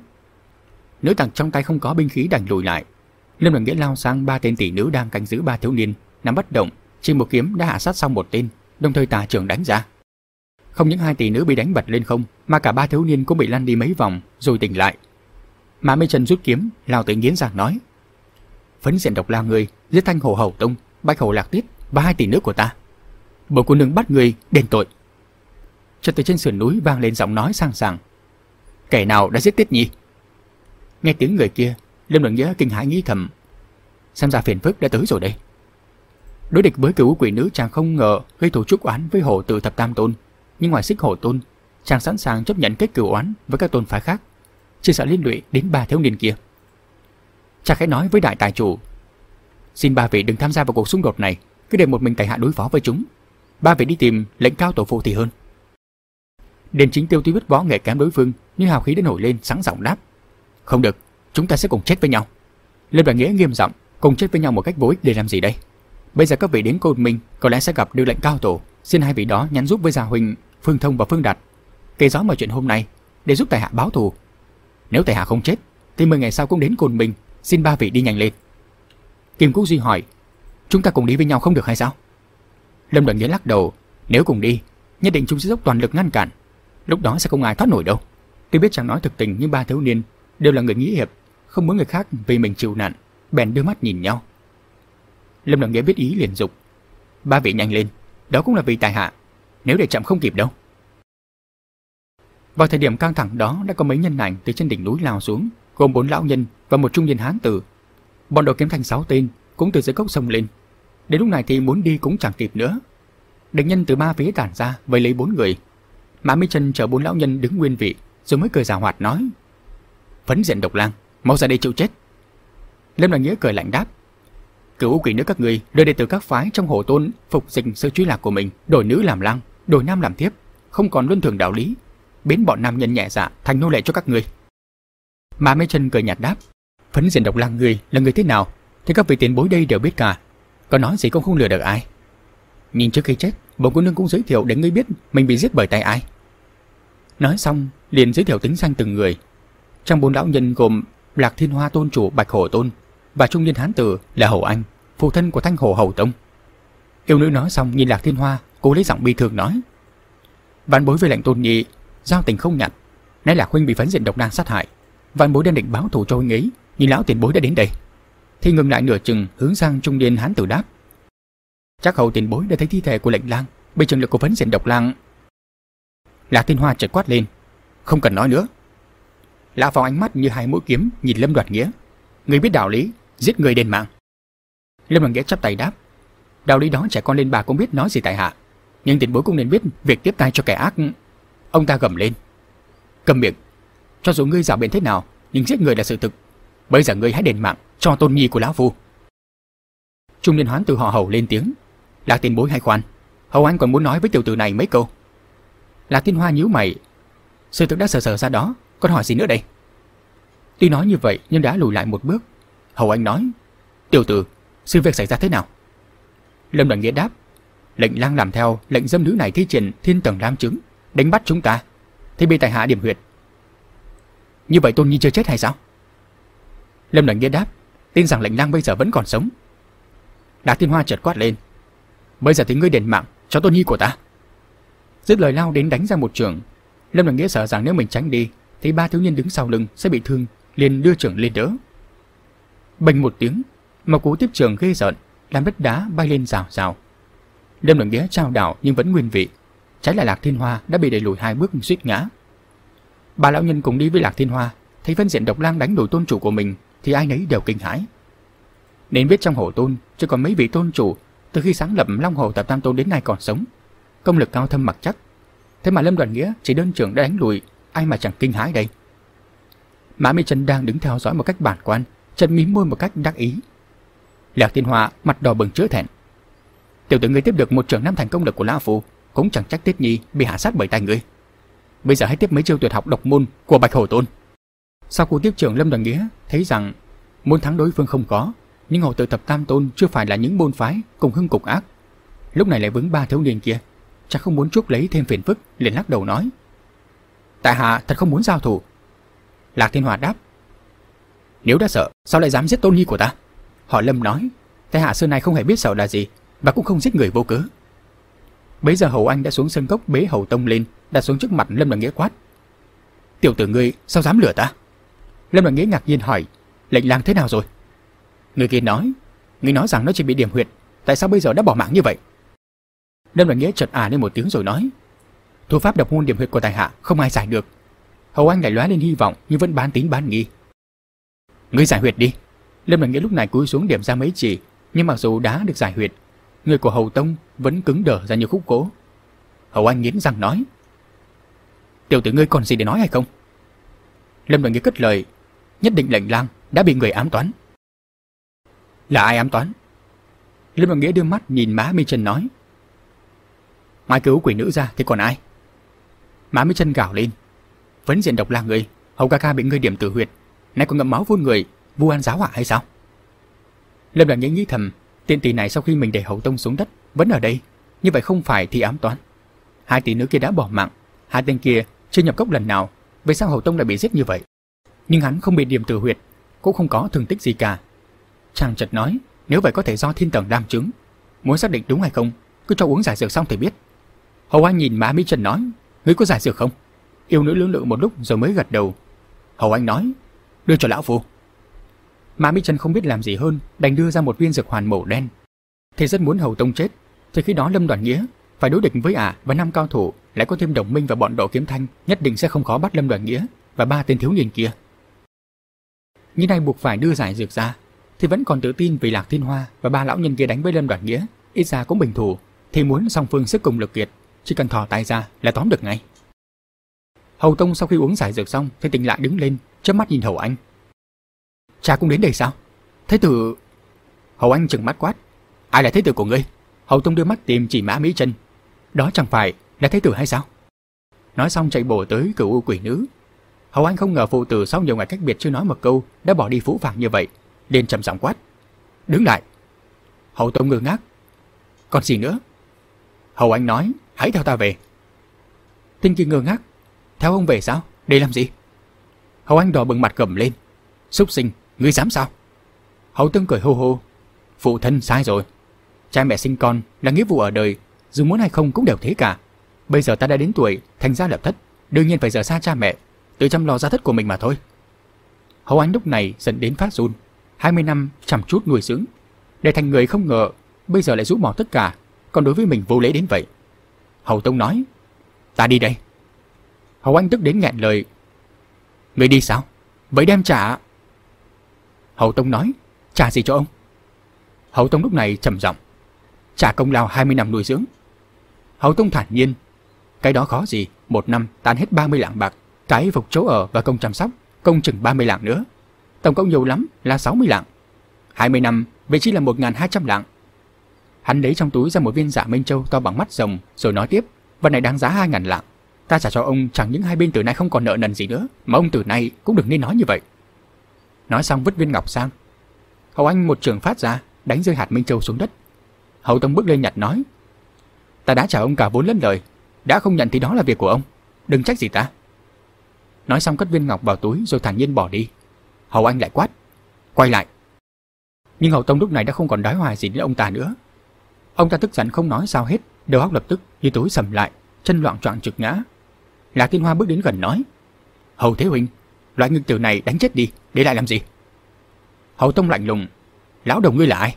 Nữ tặc trong tay không có binh khí đành lùi lại. Lâm Đoàn Nghĩa lao sang ba tên tỷ nữ đang canh giữ ba thiếu niên, nắm bất động, chỉ một kiếm đã hạ sát xong một tên, đồng thời tà trưởng đánh ra. Không những hai tỷ nữ bị đánh bật lên không, mà cả ba thiếu niên cũng bị lăn đi mấy vòng rồi tỉnh lại. Mã Mỹ Trân rút kiếm lao tới nghiến răng nói: "Phấn diện độc la người giết Thanh Hồ Hầu Tông, Bạch Hồ Lạc Tiết và hai tỷ nữ của ta, bổn cô nương bắt người đền tội." Chợt từ trên sườn núi vang lên giọng nói sang sảng: "Kẻ nào đã giết Tiết Nhi?" Nghe tiếng người kia, Lâm Đoàn Nghĩa kinh hãi nghĩ thầm: xem ra phiền phức đã tới rồi đây. Đối địch với Cửu Quỷ Nữ, chàng không ngờ gây thù chuốc oán với Hổ Tử Thập Tam Tôn, nhưng ngoài Xích Hổ Tôn, chàng sẵn sàng chấp nhận kết cửu oán với các tôn phái khác, chỉ sợ liên lụy đến ba thiếu niên kia. Chàng khẽ nói với đại tài chủ: "Xin ba vị đừng tham gia vào cuộc xung đột này, cứ để một mình tại hạ đối phó với chúng. Ba vị đi tìm lệnh cao tổ phụ thì hơn." Điền Chính Tiêu tuy biết võ nghệ kém đối phương, nhưng hào khí đã nổi lên, sẵn giọng đáp: "Không được, chúng ta sẽ cùng chết với nhau." Lâm Đoàn Nghĩa nghiêm giọng: "Cùng chết với nhau một cách vô ích để làm gì đây? Bây giờ các vị đến Côn Minh có lẽ sẽ gặp được lệnh cao tổ, xin hai vị đó nhắn giúp với gia huynh Phương Thông và Phương Đạt, kể rõ mọi chuyện hôm nay để giúp tại hạ báo thù. Nếu tại hạ không chết thì mười ngày sau cũng đến Côn Minh, xin ba vị đi nhanh lên." Kim Quốc Duy hỏi: "Chúng ta cùng đi với nhau không được hay sao?" Lâm Đoàn Nghĩa lắc đầu: "Nếu cùng đi, nhất định chúng sẽ dốc toàn lực ngăn cản, lúc đó sẽ không ai thoát nổi đâu." Tuy biết chàng nói thực tình, nhưng ba thiếu niên đều là người nghĩa hiệp, không muốn người khác vì mình chịu nạn, bèn đưa mắt nhìn nhau. Lâm Đoàn Nghĩa biết ý liền dục: "Ba vị nhanh lên, đó cũng là vì tại hạ, nếu để chậm không kịp đâu." Vào thời điểm căng thẳng đó, đã có mấy nhân ảnh từ trên đỉnh núi lao xuống, gồm bốn lão nhân và một trung niên hán tử. Bọn Đồ Kiếm Thanh sáu tên cũng từ dưới cốc sông lên. Đến lúc này thì muốn đi cũng chẳng kịp nữa. Địch nhân từ ba phía tản ra vây lấy bốn người. Mã Mỹ Trân chờ bốn lão nhân đứng nguyên vị, rồi mới cười giảo hoạt nói: "Phấn diện độc lang, mau ra đây chịu chết." Lâm Đoàn Nghĩa cười lạnh đáp: "Cửu Quỷ Nữ các người đưa đệ tử các phái trong Hổ Tôn phục dịch sự truy lạc của mình, đổi nữ làm lang, đổi nam làm thiếp, không còn luân thường đạo lý, biến bọn nam nhân nhẹ dạ thành nô lệ cho các người." Mã Mỹ Trân cười nhạt đáp: "Phấn diện độc lang người là người thế nào thì các vị tiền bối đây đều biết cả, có nói gì cũng không lừa được ai. Nhìn trước khi chết, bổn cô nương cũng giới thiệu để ngươi biết mình bị giết bởi tay ai." Nói xong liền giới thiệu tính danh từng người. Trong bốn lão nhân gồm Lạc Thiên Hoa tôn chủ Bạch Hổ Tôn và trung niên hán tử là Hổ Anh, phụ thân của Thanh Hồ Hầu Tông. Yêu nữ nói xong nhìn Lạc Thiên Hoa, cố lấy giọng bi thương nói: "Vạn bối với lệnh Tôn Nhi giao tình không nhặt, nay Lạc huynh bị phấn diện độc lang sát hại, vạn bối đang định báo thù cho huynh ấy, nhưng lão tiền bối đã đến đây." Thì ngừng lại nửa chừng, hướng sang trung niên hán tử đáp: "Chắc hầu tiền bối đã thấy thi thể của lệnh lang bị trường lực của phấn diện độc lang." Lạc Thiên Hoa chợt quát lên: "Không cần nói nữa." Lão phóng ánh mắt như hai mũi kiếm nhìn Lâm Đoàn Nghĩa: "Người biết đạo lý, giết người đền mạng." Lâm Đoàn Nghĩa chắp tay đáp: "Đạo lý đó trẻ con lên bà cũng biết nói gì tại hạ, nhưng tiền bối cũng nên biết việc tiếp tay cho kẻ ác." Ông ta gầm lên: "Câm miệng! Cho dù ngươi giảo biện thế nào, nhưng giết người là sự thực. Bây giờ ngươi hãy đền mạng cho tôn nhi của lão phu." Trung niên hoán từ họ Hầu lên tiếng: "Lạc tiền bối hay khoan, Hầu anh còn muốn nói với tiểu tử này mấy câu." Lạc Thiên Hoa nhíu mày: "Sự thực đã sờ sờ ra đó, còn hỏi gì nữa đây?" Tuy nói như vậy nhưng đã lùi lại một bước. Hầu anh nói: "Tiểu tử, sự việc xảy ra thế nào?" Lâm Đoàn Nghĩa đáp: "Lệnh lang làm theo lệnh dâm nữ này thi triển thiên tầng lam chứng, đánh bắt chúng ta, thì bị tại hạ điểm huyệt." "Như vậy tôn nhi chưa chết hay sao?" Lâm Đoàn Nghĩa đáp: "Tin rằng lệnh lang bây giờ vẫn còn sống." Lạc Thiên Hoa chợt quát lên: "Bây giờ thì ngươi đền mạng cho tôn nhi của ta." Dứt lời lao đến đánh ra một chưởng. Lâm Đoàn Nghĩa sợ rằng nếu mình tránh đi thì ba thiếu niên đứng sau lưng sẽ bị thương, liền đưa chưởng lên đỡ. Bành một tiếng, một cú tiếp chưởng ghê rợn làm đất đá bay lên rào rào. Lâm Đoàn Nghĩa trao đảo nhưng vẫn nguyên vị, trái lại Lạc Thiên Hoa đã bị đẩy lùi hai bước suýt ngã. Ba lão nhân cùng đi với Lạc Thiên Hoa, thấy Vân Diện Độc Lang đánh đuổi tôn chủ của mình thì ai nấy đều kinh hãi. Nên biết trong Hổ Tôn chỉ còn mấy vị tôn chủ từ khi sáng lập Long Hồ Tập Tam Tôn đến nay còn sống, công lực cao thâm mặc chắc. Thế mà Lâm Đoàn Nghĩa chỉ đơn trưởng đã đánh lùi, ai mà chẳng kinh hãi đây. Mã Mỹ Chân đang đứng theo dõi một cách bản quan, chân mím môi một cách đắc ý. Lạc Thiên Hoa mặt đỏ bừng chữa thẹn. Tiểu tử ngươi tiếp được một trưởng năm thành công lực của lão phu, cũng chẳng trách Tiết Nhi bị hạ sát bởi tay ngươi. Bây giờ hãy tiếp mấy chiêu tuyệt học độc môn của Bạch Hổ Tôn. Sau cuộc tiếp trưởng, Lâm Đoàn Nghĩa thấy rằng muốn thắng đối phương không có, nhưng Hồ Tự Tập Tam Tôn chưa phải là những môn phái cùng hưng cục ác. Lúc này lại vướng ba thiếu niên kia, chắc không muốn chuốc lấy thêm phiền phức, liền lắc đầu nói: tại hạ thật không muốn giao thủ. Lạc Thiên Hoa đáp: nếu đã sợ, sao lại dám giết Tôn Nhi của ta? Họ Lâm nói: tại hạ xưa nay không hề biết sợ là gì, và cũng không giết người vô cớ. Bấy giờ Hầu Anh đã xuống sân cốc bế Hầu Tông lên, đặt xuống trước mặt Lâm Đoàn Nghĩa quát: tiểu tử ngươi sao dám lừa ta? Lâm Đoàn Nghĩa ngạc nhiên hỏi: lệnh lang thế nào rồi? Người kia nói: ngươi nói rằng nó chỉ bị điểm huyệt, tại sao bây giờ đã bỏ mạng như vậy? Lâm Đoàn Nghĩa chợt à lên một tiếng rồi nói: thủ pháp độc môn điểm huyệt của tài hạ không ai giải được. Hầu Anh lại lóe lên hy vọng nhưng vẫn bán tín bán nghi. Ngươi giải huyệt đi. Lâm Đoàn Nghĩa lúc này cúi xuống điểm ra mấy chỉ, nhưng mặc dù đã được giải huyệt, người của Hầu Tông vẫn cứng đờ ra như khúc gỗ. Hầu Anh nghiến răng nói: tiểu tử ngươi còn gì để nói hay không? Lâm Đoàn Nghĩa cất lời: nhất định lệnh lang đã bị người ám toán. Là ai ám toán? Lâm Đoàn Nghĩa đưa mắt nhìn Mã Mỹ Chân nói: ngoài cứu quỷ nữ ra thì còn ai? Mã Mỹ Chân gào lên: Vân Diện Độc Lang người, Hầu ca ca bị ngươi điểm tử huyệt, nay còn ngậm máu phun người, vu oan giáo họa hay sao? Lâm Đoàn Nghĩa nghĩ thầm, tiện tỷ này sau khi mình để Hầu Tông xuống đất vẫn ở đây, như vậy không phải thì ám toán. Hai tỷ nữ kia đã bỏ mạng, hai tên kia chưa nhập cốc lần nào, vì sao Hầu Tông lại bị giết như vậy? Nhưng hắn không bị điểm tử huyệt, cũng không có thương tích gì cả. Chàng chợt nói: nếu vậy có thể do thiên tầng đam chứng, muốn xác định đúng hay không, cứ cho uống giải dược xong thì biết. Hầu Anh nhìn Mã Mỹ Chân nói: ngươi có giải dược không? Yêu nữ lưỡng lự một lúc rồi mới gật đầu. Hầu Anh nói: đưa cho lão phu. Mã Mỹ Chân không biết làm gì hơn, đành đưa ra một viên dược hoàn màu đen. Thì rất muốn Hầu Tông chết, thì khi đó Lâm Đoàn Nghĩa phải đối địch với ả và năm cao thủ, lại có thêm đồng minh và bọn Độ Kiếm Thanh, nhất định sẽ không khó bắt Lâm Đoàn Nghĩa và ba tên thiếu niên kia. Như này buộc phải đưa giải dược ra, thì vẫn còn tự tin vì Lạc Thiên Hoa và ba lão nhân kia đánh với Lâm Đoàn Nghĩa ít ra cũng bình thủ, thì muốn song phương sức cùng lực kiệt, chỉ cần thò tay ra là tóm được ngay. Hầu Tông sau khi uống giải dược xong thì tỉnh lại đứng lên, chớp mắt nhìn Hầu Anh: cha cũng đến đây sao? Thế tử? Hầu Anh trừng mắt quát: ai là thế tử của ngươi? Hầu Tông đưa mắt tìm chỉ Mã Mỹ Chân: đó chẳng phải là thế tử hay sao? Nói xong chạy bổ tới Cửu U Quỷ Nữ. Hầu Anh không ngờ phụ tử sau nhiều ngày cách biệt chưa nói một câu đã bỏ đi phũ phàng như vậy, liền trầm giọng quát: đứng lại. Hầu Tông ngơ ngác: còn gì nữa? Hầu Anh nói: hãy theo ta về. Tinh kia ngơ ngác: theo ông về sao? Để làm gì? Hầu Anh đỏ bừng mặt gầm lên: súc sinh, ngươi dám sao? Hầu Tông cười hô hô: phụ thân sai rồi. Cha mẹ sinh con là nghĩa vụ ở đời, dù muốn hay không cũng đều thế cả. Bây giờ ta đã đến tuổi thành gia lập thất, đương nhiên phải rời xa cha mẹ, tự chăm lo gia thất của mình mà thôi. Hầu Anh lúc này dẫn đến phát run. Hai mươi năm chăm chút nuôi dưỡng, để thành người không ngờ bây giờ lại rũ bỏ tất cả, còn đối với mình vô lễ đến vậy. Hầu Tông nói: ta đi đây. Hầu Anh tức đến nghẹn lời: người đi sao? Vậy đem trả. Hầu Tông nói: trả gì cho ông? Hầu Tông lúc này trầm giọng: trả công lao hai mươi năm nuôi dưỡng. Hầu Tông thản nhiên: cái đó khó gì, một năm tán hết ba mươi lạng bạc, cái phục chỗ ở và công chăm sóc, công chừng ba mươi lạng nữa, tổng cộng nhiều lắm là sáu mươi lạng. Hai mươi năm vậy chỉ là một nghìn hai trăm lạng. Hắn lấy trong túi ra một viên Dạ Minh Châu to bằng mắt rồng, rồi nói tiếp: vật này đáng giá hai nghìn lạng. Ta trả cho ông chẳng những hai bên từ nay không còn nợ nần gì nữa, mà ông từ nay cũng đừng nên nói như vậy. Nói xong vứt viên ngọc sang. Hầu Anh một trường phát ra, đánh rơi hạt Minh Châu xuống đất. Hầu Tông bước lên nhặt nói: ta đã trả ông cả vốn lẫn lời, đã không nhận thì đó là việc của ông, đừng trách gì ta. Nói xong cất viên ngọc vào túi rồi thản nhiên bỏ đi. Hầu Anh lại quát: quay lại. Nhưng Hầu Tông lúc này đã không còn đói hoài gì đến ông ta nữa. Ông ta tức giận không nói sao hết, đầu óc lập tức như tối sầm lại, chân loạng choạng trực ngã. Lạc Thiên Hoa bước đến gần nói: Hầu Thế huynh, loại ngưng tử này đánh chết đi, để lại làm gì? Hầu Tông lạnh lùng: lão đồng ngươi là ai?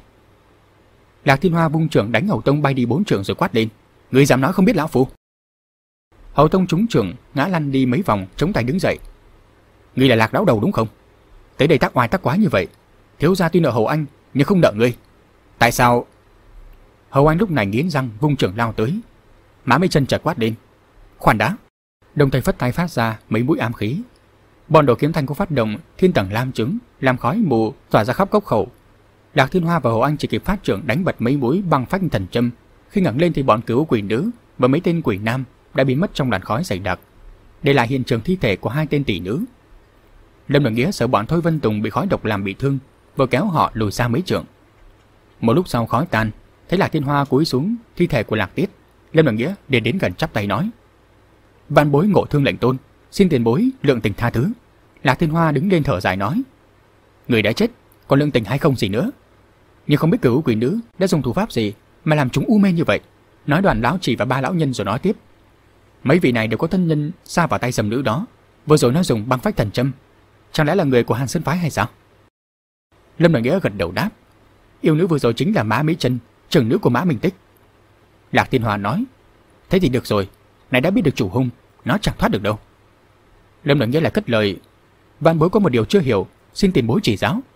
Lạc Thiên Hoa vung trưởng đánh Hầu Tông bay đi bốn trường rồi quát lên: ngươi dám nói không biết lão phu? Hầu tông trúng trưởng ngã lăn đi mấy vòng, chống tay đứng dậy. Ngươi là Lạc lão đầu đúng không? Tới đây tác oai tác quái như vậy, thiếu gia tuy nợ Hầu Anh nhưng không nợ ngươi. Tại sao? Hầu Anh lúc này nghiến răng vung trưởng lao tới. Mã Mỹ Chân chợt quát lên. Khoan đã! Đồng thời phất tay phát ra mấy mũi ám khí. Bọn đồ kiếm thanh có phát động thiên tầng lam trứng, làm khói mù tỏa ra khắp cốc khẩu. Lạc Thiên Hoa và Hầu Anh chỉ kịp phát trưởng đánh bật mấy mũi băng phách thần châm. Khi ngẩng lên thì bọn cửu quỷ nữ và mấy tên quỷ nam đã biến mất trong làn khói dày đặc, để lại hiện trường thi thể của hai tên tỷ nữ. Lâm Đại Nghĩa sợ bọn Thôi Vân Tùng bị khói độc làm bị thương, vừa kéo họ lùi xa mấy trượng. Một lúc sau khói tan, thấy Lạc Thiên Hoa cúi xuống thi thể của Lạc Tiết. Lâm Đại Nghĩa để đến gần chắp tay nói: Vạn bối ngộ thương lệnh tôn, xin tiền bối lượng tình tha thứ. Lạc Thiên Hoa đứng lên thở dài nói: Người đã chết, còn lượng tình hay không gì nữa. Nhưng không biết cửu quỷ nữ đã dùng thủ pháp gì mà làm chúng u mê như vậy. Nói đoạn lão chỉ và ba lão nhân rồi nói tiếp: Mấy vị này đều có thân nhân xa vào tay dầm nữ đó. Vừa rồi nó dùng băng phách thần châm, chẳng lẽ là người của Hàn Sơn phái hay sao? Lâm Đại Nghĩa gật đầu đáp: Yêu nữ vừa rồi chính là Mã Mỹ Chân, trưởng nữ của Mã Minh Tích. Lạc Thiên Hoa nói: Thế thì được rồi, này đã biết được chủ hung, nó chẳng thoát được đâu. Lâm Đại Nghĩa lại cất lời: Vạn bối có một điều chưa hiểu, xin tiền bối chỉ giáo.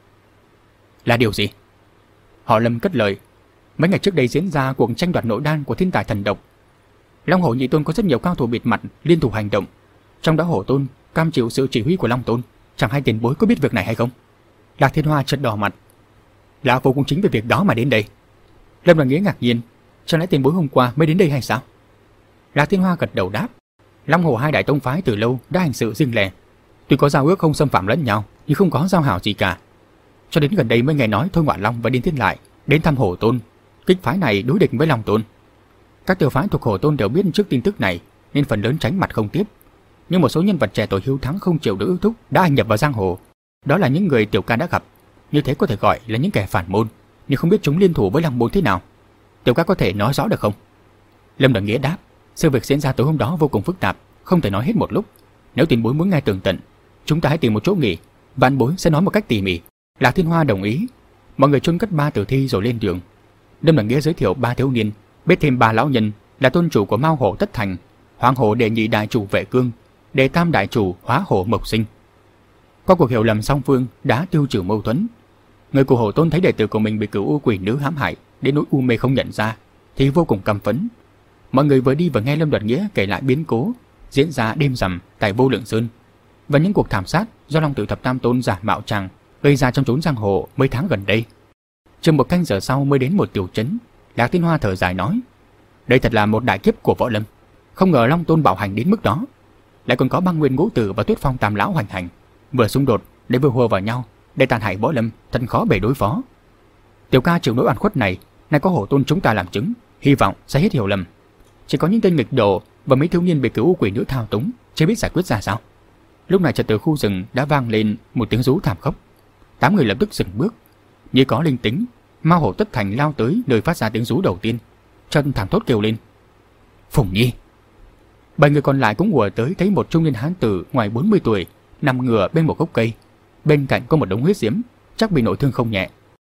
Là điều gì? Họ Lâm cất lời: Mấy ngày trước đây diễn ra cuộc tranh đoạt nội đan của thiên tài thần độc. Long Hổ Nhị Tôn có rất nhiều cao thủ bịt mặt liên thủ hành động, trong đó Hổ Tôn cam chịu sự chỉ huy của Long Tôn. Chẳng hay tiền bối có biết việc này hay không? Lạc Thiên Hoa chợt đỏ mặt: Lão phu cũng chính về việc đó mà đến đây. Lâm Đại Nghĩa ngạc nhiên: Chẳng lẽ tiền bối hôm qua mới đến đây hay sao? Lạc Thiên Hoa gật đầu đáp: Long Hổ hai đại tông phái từ lâu đã hành sự riêng lẻ, tuy có giao ước không xâm phạm lẫn nhau nhưng không có giao hảo gì cả. Cho đến gần đây mới nghe nói Thôi Ngoạn Long và Điên Thiên Lại đến thăm Hổ Tôn, kích phái này đối địch với Long Tôn. Các tiểu phái thuộc Hổ Tôn đều biết trước tin tức này nên phần lớn tránh mặt không tiếp. Nhưng một số nhân vật trẻ tuổi hiếu thắng không chịu được ước thúc đã hành nhập vào giang hồ. Đó là những người tiểu ca đã gặp, như thế có thể gọi là những kẻ phản môn, nhưng không biết chúng liên thủ với Long Môn thế nào. Tiểu ca có thể nói rõ được không? Lâm Đại Nghĩa đáp: Sự việc diễn ra tối hôm đó vô cùng phức tạp, không thể nói hết một lúc. Nếu tiền bối muốn nghe tường tận, chúng ta hãy tìm một chỗ nghỉ, vạn bối sẽ nói một cách tỉ mỉ. Lạc Thiên Hoa đồng ý. Mọi người chôn cất ba tử thi rồi lên đường. Lâm Đại Nghĩa giới thiệu ba thiếu niên, biết thêm ba lão nhân là tôn chủ của Mao Hổ Tất Thành, Hoàng Hổ đệ nhị đại chủ Vệ Cương, đệ tam đại chủ Hóa Hổ Mộc Sinh. Qua cuộc hiểu lầm song phương đã tiêu trừ mâu thuẫn. Người của Hổ Tôn thấy đệ tử của mình bị cửu u quỷ nữ hãm hại đến nỗi u mê không nhận ra thì vô cùng căm phẫn. Mọi người vừa đi vừa nghe Lâm Đại Nghĩa kể lại biến cố diễn ra đêm rằm tại Vô Lượng Sơn và những cuộc thảm sát do Long Tử Thập Tam Tôn giả mạo tràng gây ra trong chốn giang hồ mấy tháng gần đây. Chừng một canh giờ sau mới đến một tiểu trấn. Lạc Thiên Hoa thở dài nói: Đây thật là một đại kiếp của võ lâm, không ngờ Long Tôn bạo hành đến mức đó, lại còn có Băng Nguyên Ngũ Tử và Tuyết Phong Tam lão hoành hành, vừa xung đột để vừa hùa vào nhau để tàn hại võ lâm, thật khó bề đối phó. Tiểu ca chịu nỗi oan khuất này, nay có Hổ Tôn chúng ta làm chứng, hy vọng sẽ hết hiểu lầm. Chỉ có những tên nghịch đồ và mấy thiếu niên bị cửu u quỷ nữ thao túng, chưa biết giải quyết ra sao. Lúc này chợt từ khu rừng đã vang lên một tiếng rú thảm khốc. Tám người lập tức dừng bước, như có linh tính. Mao Hổ Tất Thành lao tới nơi phát ra tiếng rú đầu tiên, chân thảm thốt kêu lên: Phùng Nhi! Bảy người còn lại cũng ùa tới, thấy một trung niên hán tử ngoài bốn mươi tuổi nằm ngửa bên một gốc cây, bên cạnh có một đống huyết diễm, chắc bị nội thương không nhẹ.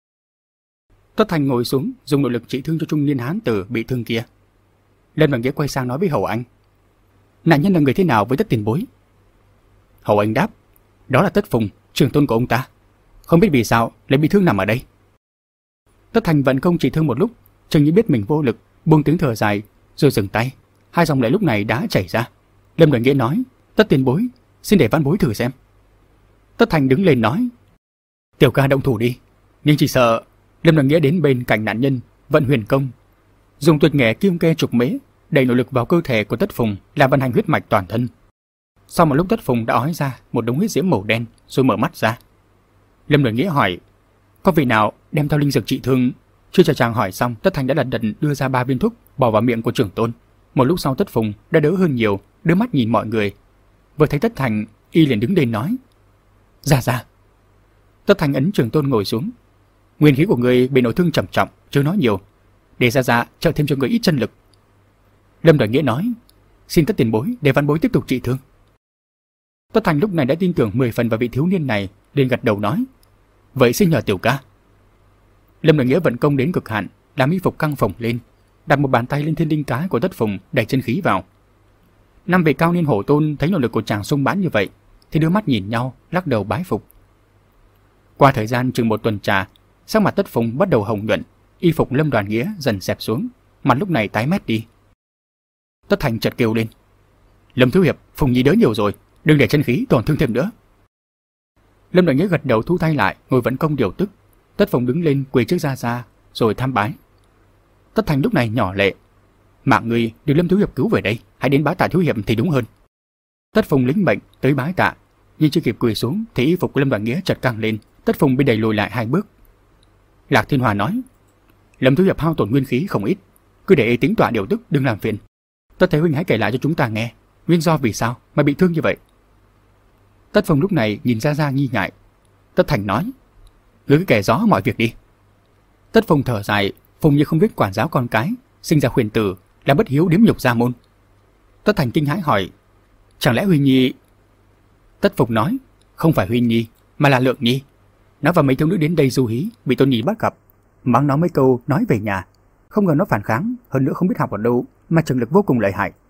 Tất Thành ngồi xuống dùng nội lực trị thương cho trung niên hán tử bị thương kia. Lâm Đại Nghĩa quay sang nói với Hầu Anh: Nạn nhân là người thế nào với Tất tiền bối? Hầu Anh đáp: Đó là Tất Phùng, trưởng tôn của ông ta. Không biết vì sao lại bị thương nằm ở đây. Tất Thành vận công trị thương một lúc, chừng như biết mình vô lực, buông tiếng thở dài rồi dừng tay. Hai dòng lệ lúc này đã chảy ra. Lâm Đại Nghĩa nói: Tất tiền bối, xin để văn bối thử xem. Tất Thành đứng lên nói: Tiểu ca động thủ đi. Nhưng chỉ sợ. Lâm Đại Nghĩa đến bên cạnh nạn nhân, vận huyền công, dùng tuyệt nghệ kim kê trục mễ đẩy nội lực vào cơ thể của Tất Phùng, làm vận hành huyết mạch toàn thân. Sau một lúc Tất Phùng đã ói ra một đống huyết diễm màu đen rồi mở mắt ra. Lâm Đại Nghĩa hỏi: Có vị nào đem theo linh dược trị thương? Chưa chờ chàng hỏi xong, Tất Thành đã lật đật đưa ra ba viên thuốc bỏ vào miệng của trưởng tôn. Một lúc sau Tất Phùng đã đỡ hơn nhiều, đưa mắt nhìn mọi người. Vừa thấy Tất Thành, y liền đứng lên nói: Ra ra. Tất Thành ấn trưởng tôn ngồi xuống. Nguyên khí của người bị nội thương trầm trọng, chưa nói nhiều, để ra ra trợ thêm cho người ít chân lực. Lâm Đại Nghĩa nói: Xin Tất tiền bối để văn bối tiếp tục trị thương. Tất Thành lúc này đã tin tưởng mười phần vào vị thiếu niên này, liền gật đầu nói: Vậy xin nhờ tiểu ca. Lâm Đại Nghĩa vận công đến cực hạn, làm y phục căng phồng lên, đặt một bàn tay lên thiên đinh cái của Tất Phùng, đẩy chân khí vào. Năm vị cao niên hổ tôn thấy nội lực của chàng sung mãn như vậy thì đưa mắt nhìn nhau, lắc đầu bái phục. Qua thời gian chừng một tuần trà, sắc mặt Tất Phùng bắt đầu hồng nhuận, y phục Lâm Đoàn Nghĩa dần xẹp xuống, mặt lúc này tái mét đi. Tất Thành chợt kêu lên: Lâm thiếu hiệp, Phùng nhi đỡ nhiều rồi, đừng để chân khí tổn thương thêm nữa. Lâm Đoàn Nghĩa gật đầu thu tay lại, ngồi vận công điều tức. Tất Phùng đứng lên quỳ trước Gia Gia rồi tham bái. Tất Thành lúc này nhỏ lệ: Mạng ngươi được Lâm thiếu hiệp cứu về đây, hãy đến bái tạ thiếu hiệp thì đúng hơn. Tất Phùng lĩnh mệnh tới bái tạ, nhưng chưa kịp quỳ xuống thì y phục của Lâm Đoàn Nghĩa chợt căng lên. Tất Phùng bị đẩy lùi lại hai bước. Lạc Thiên Hòa nói: Lâm thiếu hiệp hao tổn nguyên khí không ít, cứ để tính tọa điều tức, đừng làm phiền. Tất Thế huynh hãy kể lại cho chúng ta nghe nguyên do vì sao mà bị thương như vậy. Tất Phùng lúc này nhìn Gia Gia nghi ngại. Tất Thành nói: Ngươi cứ kể rõ mọi việc đi. Tất Phùng thở dài: Phùng như không biết quản giáo con cái, sinh ra khuyển tử, là bất hiếu điếm nhục gia môn. Tất Thành kinh hãi hỏi: Chẳng lẽ Huy Nhi? Tất Phùng nói: Không phải Huy Nhi, mà là Lượng Nhi. Nó và mấy thiếu nữ đến đây du hí, bị Tôn Nhi bắt gặp, mắng nó mấy câu nói về nhà. Không ngờ nó phản kháng, hơn nữa không biết học ở đâu mà trường lực vô cùng lợi hại.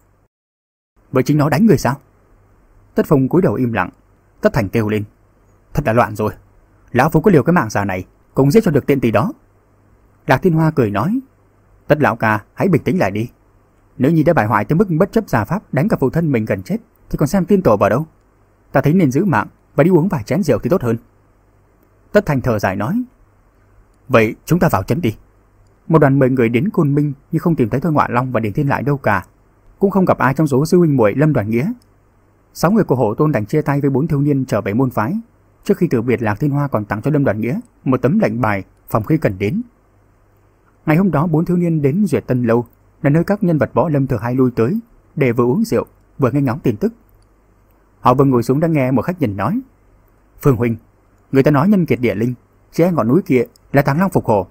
Bởi chính nó đánh người sao? Tất Phùng cúi đầu im lặng. Tất Thành kêu lên: Thật là loạn rồi, lão phu có liều cái mạng già này cũng giết cho được tiện tỷ đó. Lạc Thiên Hoa cười nói: Tất lão ca, hãy bình tĩnh lại đi. Nếu Nhi đã bại hoại tới mức bất chấp gia pháp đánh cả phụ thân mình gần chết thì còn xem tiên tổ vào đâu. Ta thấy nên giữ mạng và đi uống vài chén rượu thì tốt hơn. Tất Thành thở dài nói: Vậy chúng ta vào trấn đi. Một đoàn mười người đến Côn Minh nhưng không tìm thấy Thôi Ngọa Long và Điền Thiên Lại đâu cả, cũng không gặp ai trong số sư huynh muội Lâm Đoàn Nghĩa. Sáu người của Hổ Tôn đành chia tay với bốn thiếu niên trở về môn phái. Trước khi từ biệt, Lạc Thiên Hoa còn tặng cho Lâm Đoàn Nghĩa một tấm lệnh bài phòng khi cần đến. Ngày hôm đó, bốn thiếu niên đến Duyệt Tân Lâu, là nơi các nhân vật võ lâm thường hay lui tới để vừa uống rượu vừa nghe ngóng tin tức. Họ vừa ngồi xuống đã nghe một khách nhân nói: Phương huynh, người ta nói nhân kiệt địa linh, chỉ ngọn núi kia là Thắng Long phục hồ.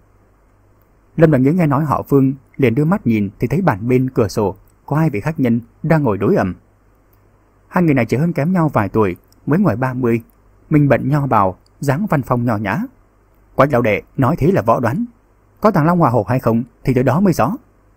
Lâm Đoàn Nghĩa nghe nói họ Phương, liền đưa mắt nhìn thì thấy bàn bên cửa sổ có hai vị khách nhân đang ngồi đối ẩm. Hai người này chỉ hơn kém nhau vài tuổi, mới ngoài ba mươi, mình bận nho bào, dáng văn phong nho nhã. Quách lão đệ nói thế là võ đoán, có Thằng Long hòa hổ hay không thì tới đó mới rõ.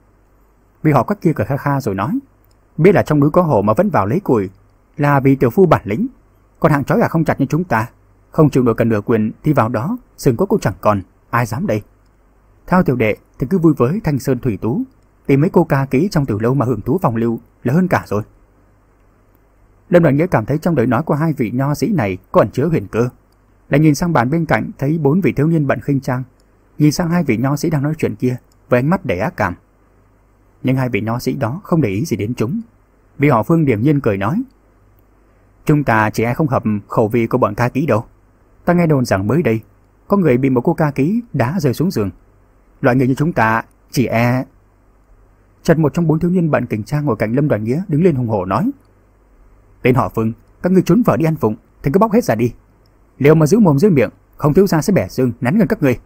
Vì họ Quách kia cười kha kha rồi nói: Biết là trong núi có hổ mà vẫn vào lấy củi là vì tiểu phu bản lĩnh, còn hạng chói gà không chặt như chúng ta, không chịu nổi cần nửa quyền thì vào đó sừng cốt cũng chẳng còn, ai dám đây. Theo tiểu đệ thì cứ vui với Thanh Sơn Thủy Tú, tìm mấy cô ca kỹ trong tiểu lâu mà hưởng thú phòng lưu là hơn cả rồi. Lâm Đoàn Nghĩa cảm thấy trong lời nói của hai vị nho sĩ này có ẩn chứa huyền cơ. Lại nhìn sang bàn bên cạnh thấy bốn vị thiếu niên bận khinh trang, nhìn sang hai vị nho sĩ đang nói chuyện kia với ánh mắt đầy ác cảm. Nhưng hai vị nho sĩ đó không để ý gì đến chúng, vì họ Phương điềm nhiên cười nói: Chúng ta chỉ e không hợp khẩu vị của bọn ca kỹ đâu. Ta nghe đồn rằng mới đây có người bị một cô ca kỹ đá rơi xuống giường. Loại người như chúng ta chỉ e... Chợt một trong bốn thiếu niên bận kình trang ngồi cạnh Lâm Đoàn Nghĩa đứng lên hùng hổ nói: Tên họ Phương, các ngươi trốn vợ đi ăn phụng thì cứ bóc hết ra đi. Liệu mà giữ mồm giữ miệng, không thiếu gia sẽ bẻ xương nắn gần các ngươi.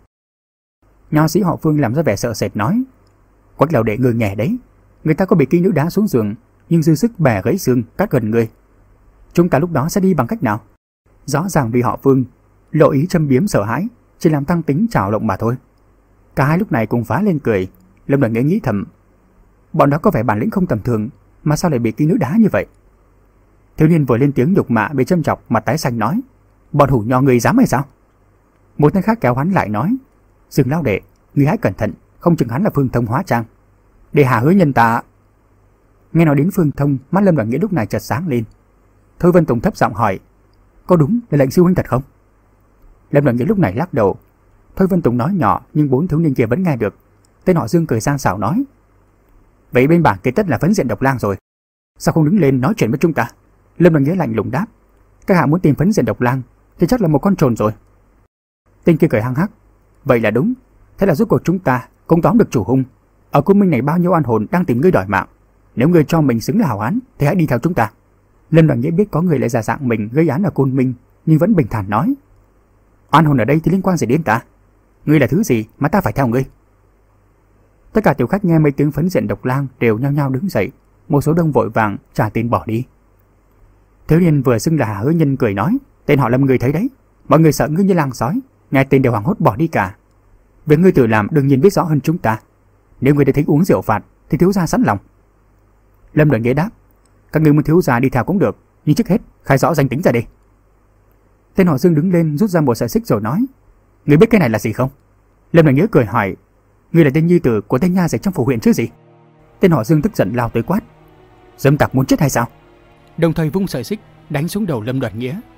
Nho sĩ họ Phương làm ra vẻ sợ sệt nói: Quách lão đệ người nghe đấy, người ta có bị kỹ nữ đá xuống giường nhưng dư sức bẻ gãy xương cắt gần người. Chúng ta lúc đó sẽ đi bằng cách nào? Rõ ràng vì họ Phương lộ ý châm biếm sợ hãi, chỉ làm tăng tính trào lộng mà thôi. Cả hai lúc này cùng phá lên cười. Lâm Đoàn Nghĩa nghĩ thầm: Bọn đó có vẻ bản lĩnh không tầm thường, mà sao lại bị kỹ nữ đá như vậy? Thiếu niên vừa lên tiếng nhục mạ bị châm chọc, mặt tái xanh nói: Bọn hủ nho người dám hay sao? Một tên khác kéo hắn lại nói: Dừng lão đệ, ngươi hãy cẩn thận, không chừng hắn là Phương Thông hóa trang để hà hứa nhân ta. Nghe nói đến Phương Thông, mắt Lâm Đoàn Nghĩa lúc này chợt sáng lên. Thôi Vân Tùng thấp giọng hỏi: Có đúng là lệnh sư huynh thật không? Lâm Đoàn Nghĩa lúc này lắc đầu. Thôi Vân Tùng nói nhỏ nhưng bốn thiếu niên kia vẫn nghe được. Tên họ Dương cười gian xảo nói: Vậy bên bảng kế tất là phấn diện độc lang rồi, sao không đứng lên nói chuyện với chúng ta? Lâm Đoàn Nghĩa lạnh lùng đáp: Các hạ muốn tìm phấn diện độc lang thì chắc là một con trồn rồi. Tên kia cười hăng hắc: Vậy là đúng, thế là rốt cuộc chúng ta cũng tóm được chủ hung. Ở Côn Minh này bao nhiêu oan hồn đang tìm ngươi đòi mạng, nếu ngươi cho mình xứng là hảo án thì hãy đi theo chúng ta. Lâm Đoàn Nghĩa biết có người lại giả dạng mình gây án ở Côn Minh, nhưng vẫn bình thản nói: Oan hồn ở đây thì liên quan gì đến ta? Ngươi là thứ gì mà ta phải theo ngươi? Tất cả tiểu khách nghe mấy tiếng phấn diện độc lang đều nhao nhao đứng dậy, một số đông vội vàng trả tiền bỏ đi. Thiếu niên vừa xưng là Hà Hứa Nhân cười nói: Tên họ Lâm người thấy đấy, mọi người sợ ngươi như lang sói, nghe tên đều hoảng hốt bỏ đi cả. Việc ngươi tự làm đương nhiên biết rõ hơn chúng ta. Nếu ngươi đã thích uống rượu phạt thì thiếu gia sẵn lòng. Lâm Đoàn Nghĩa đáp: Các ngươi muốn thiếu gia đi theo cũng được, nhưng trước hết khai rõ danh tính ra đi. Tên họ Dương đứng lên rút ra một sợi xích rồi nói: Ngươi biết cái này là gì không? Lâm Đại Nghĩa cười hỏi: Ngươi là tên nhi tử của tên nha dịch trong phủ huyện chứ gì? Tên họ Dương tức giận lao tới quát: Dâm tặc muốn chết hay sao? Đồng thời vung sợi xích đánh xuống đầu Lâm Đoạt Nghĩa.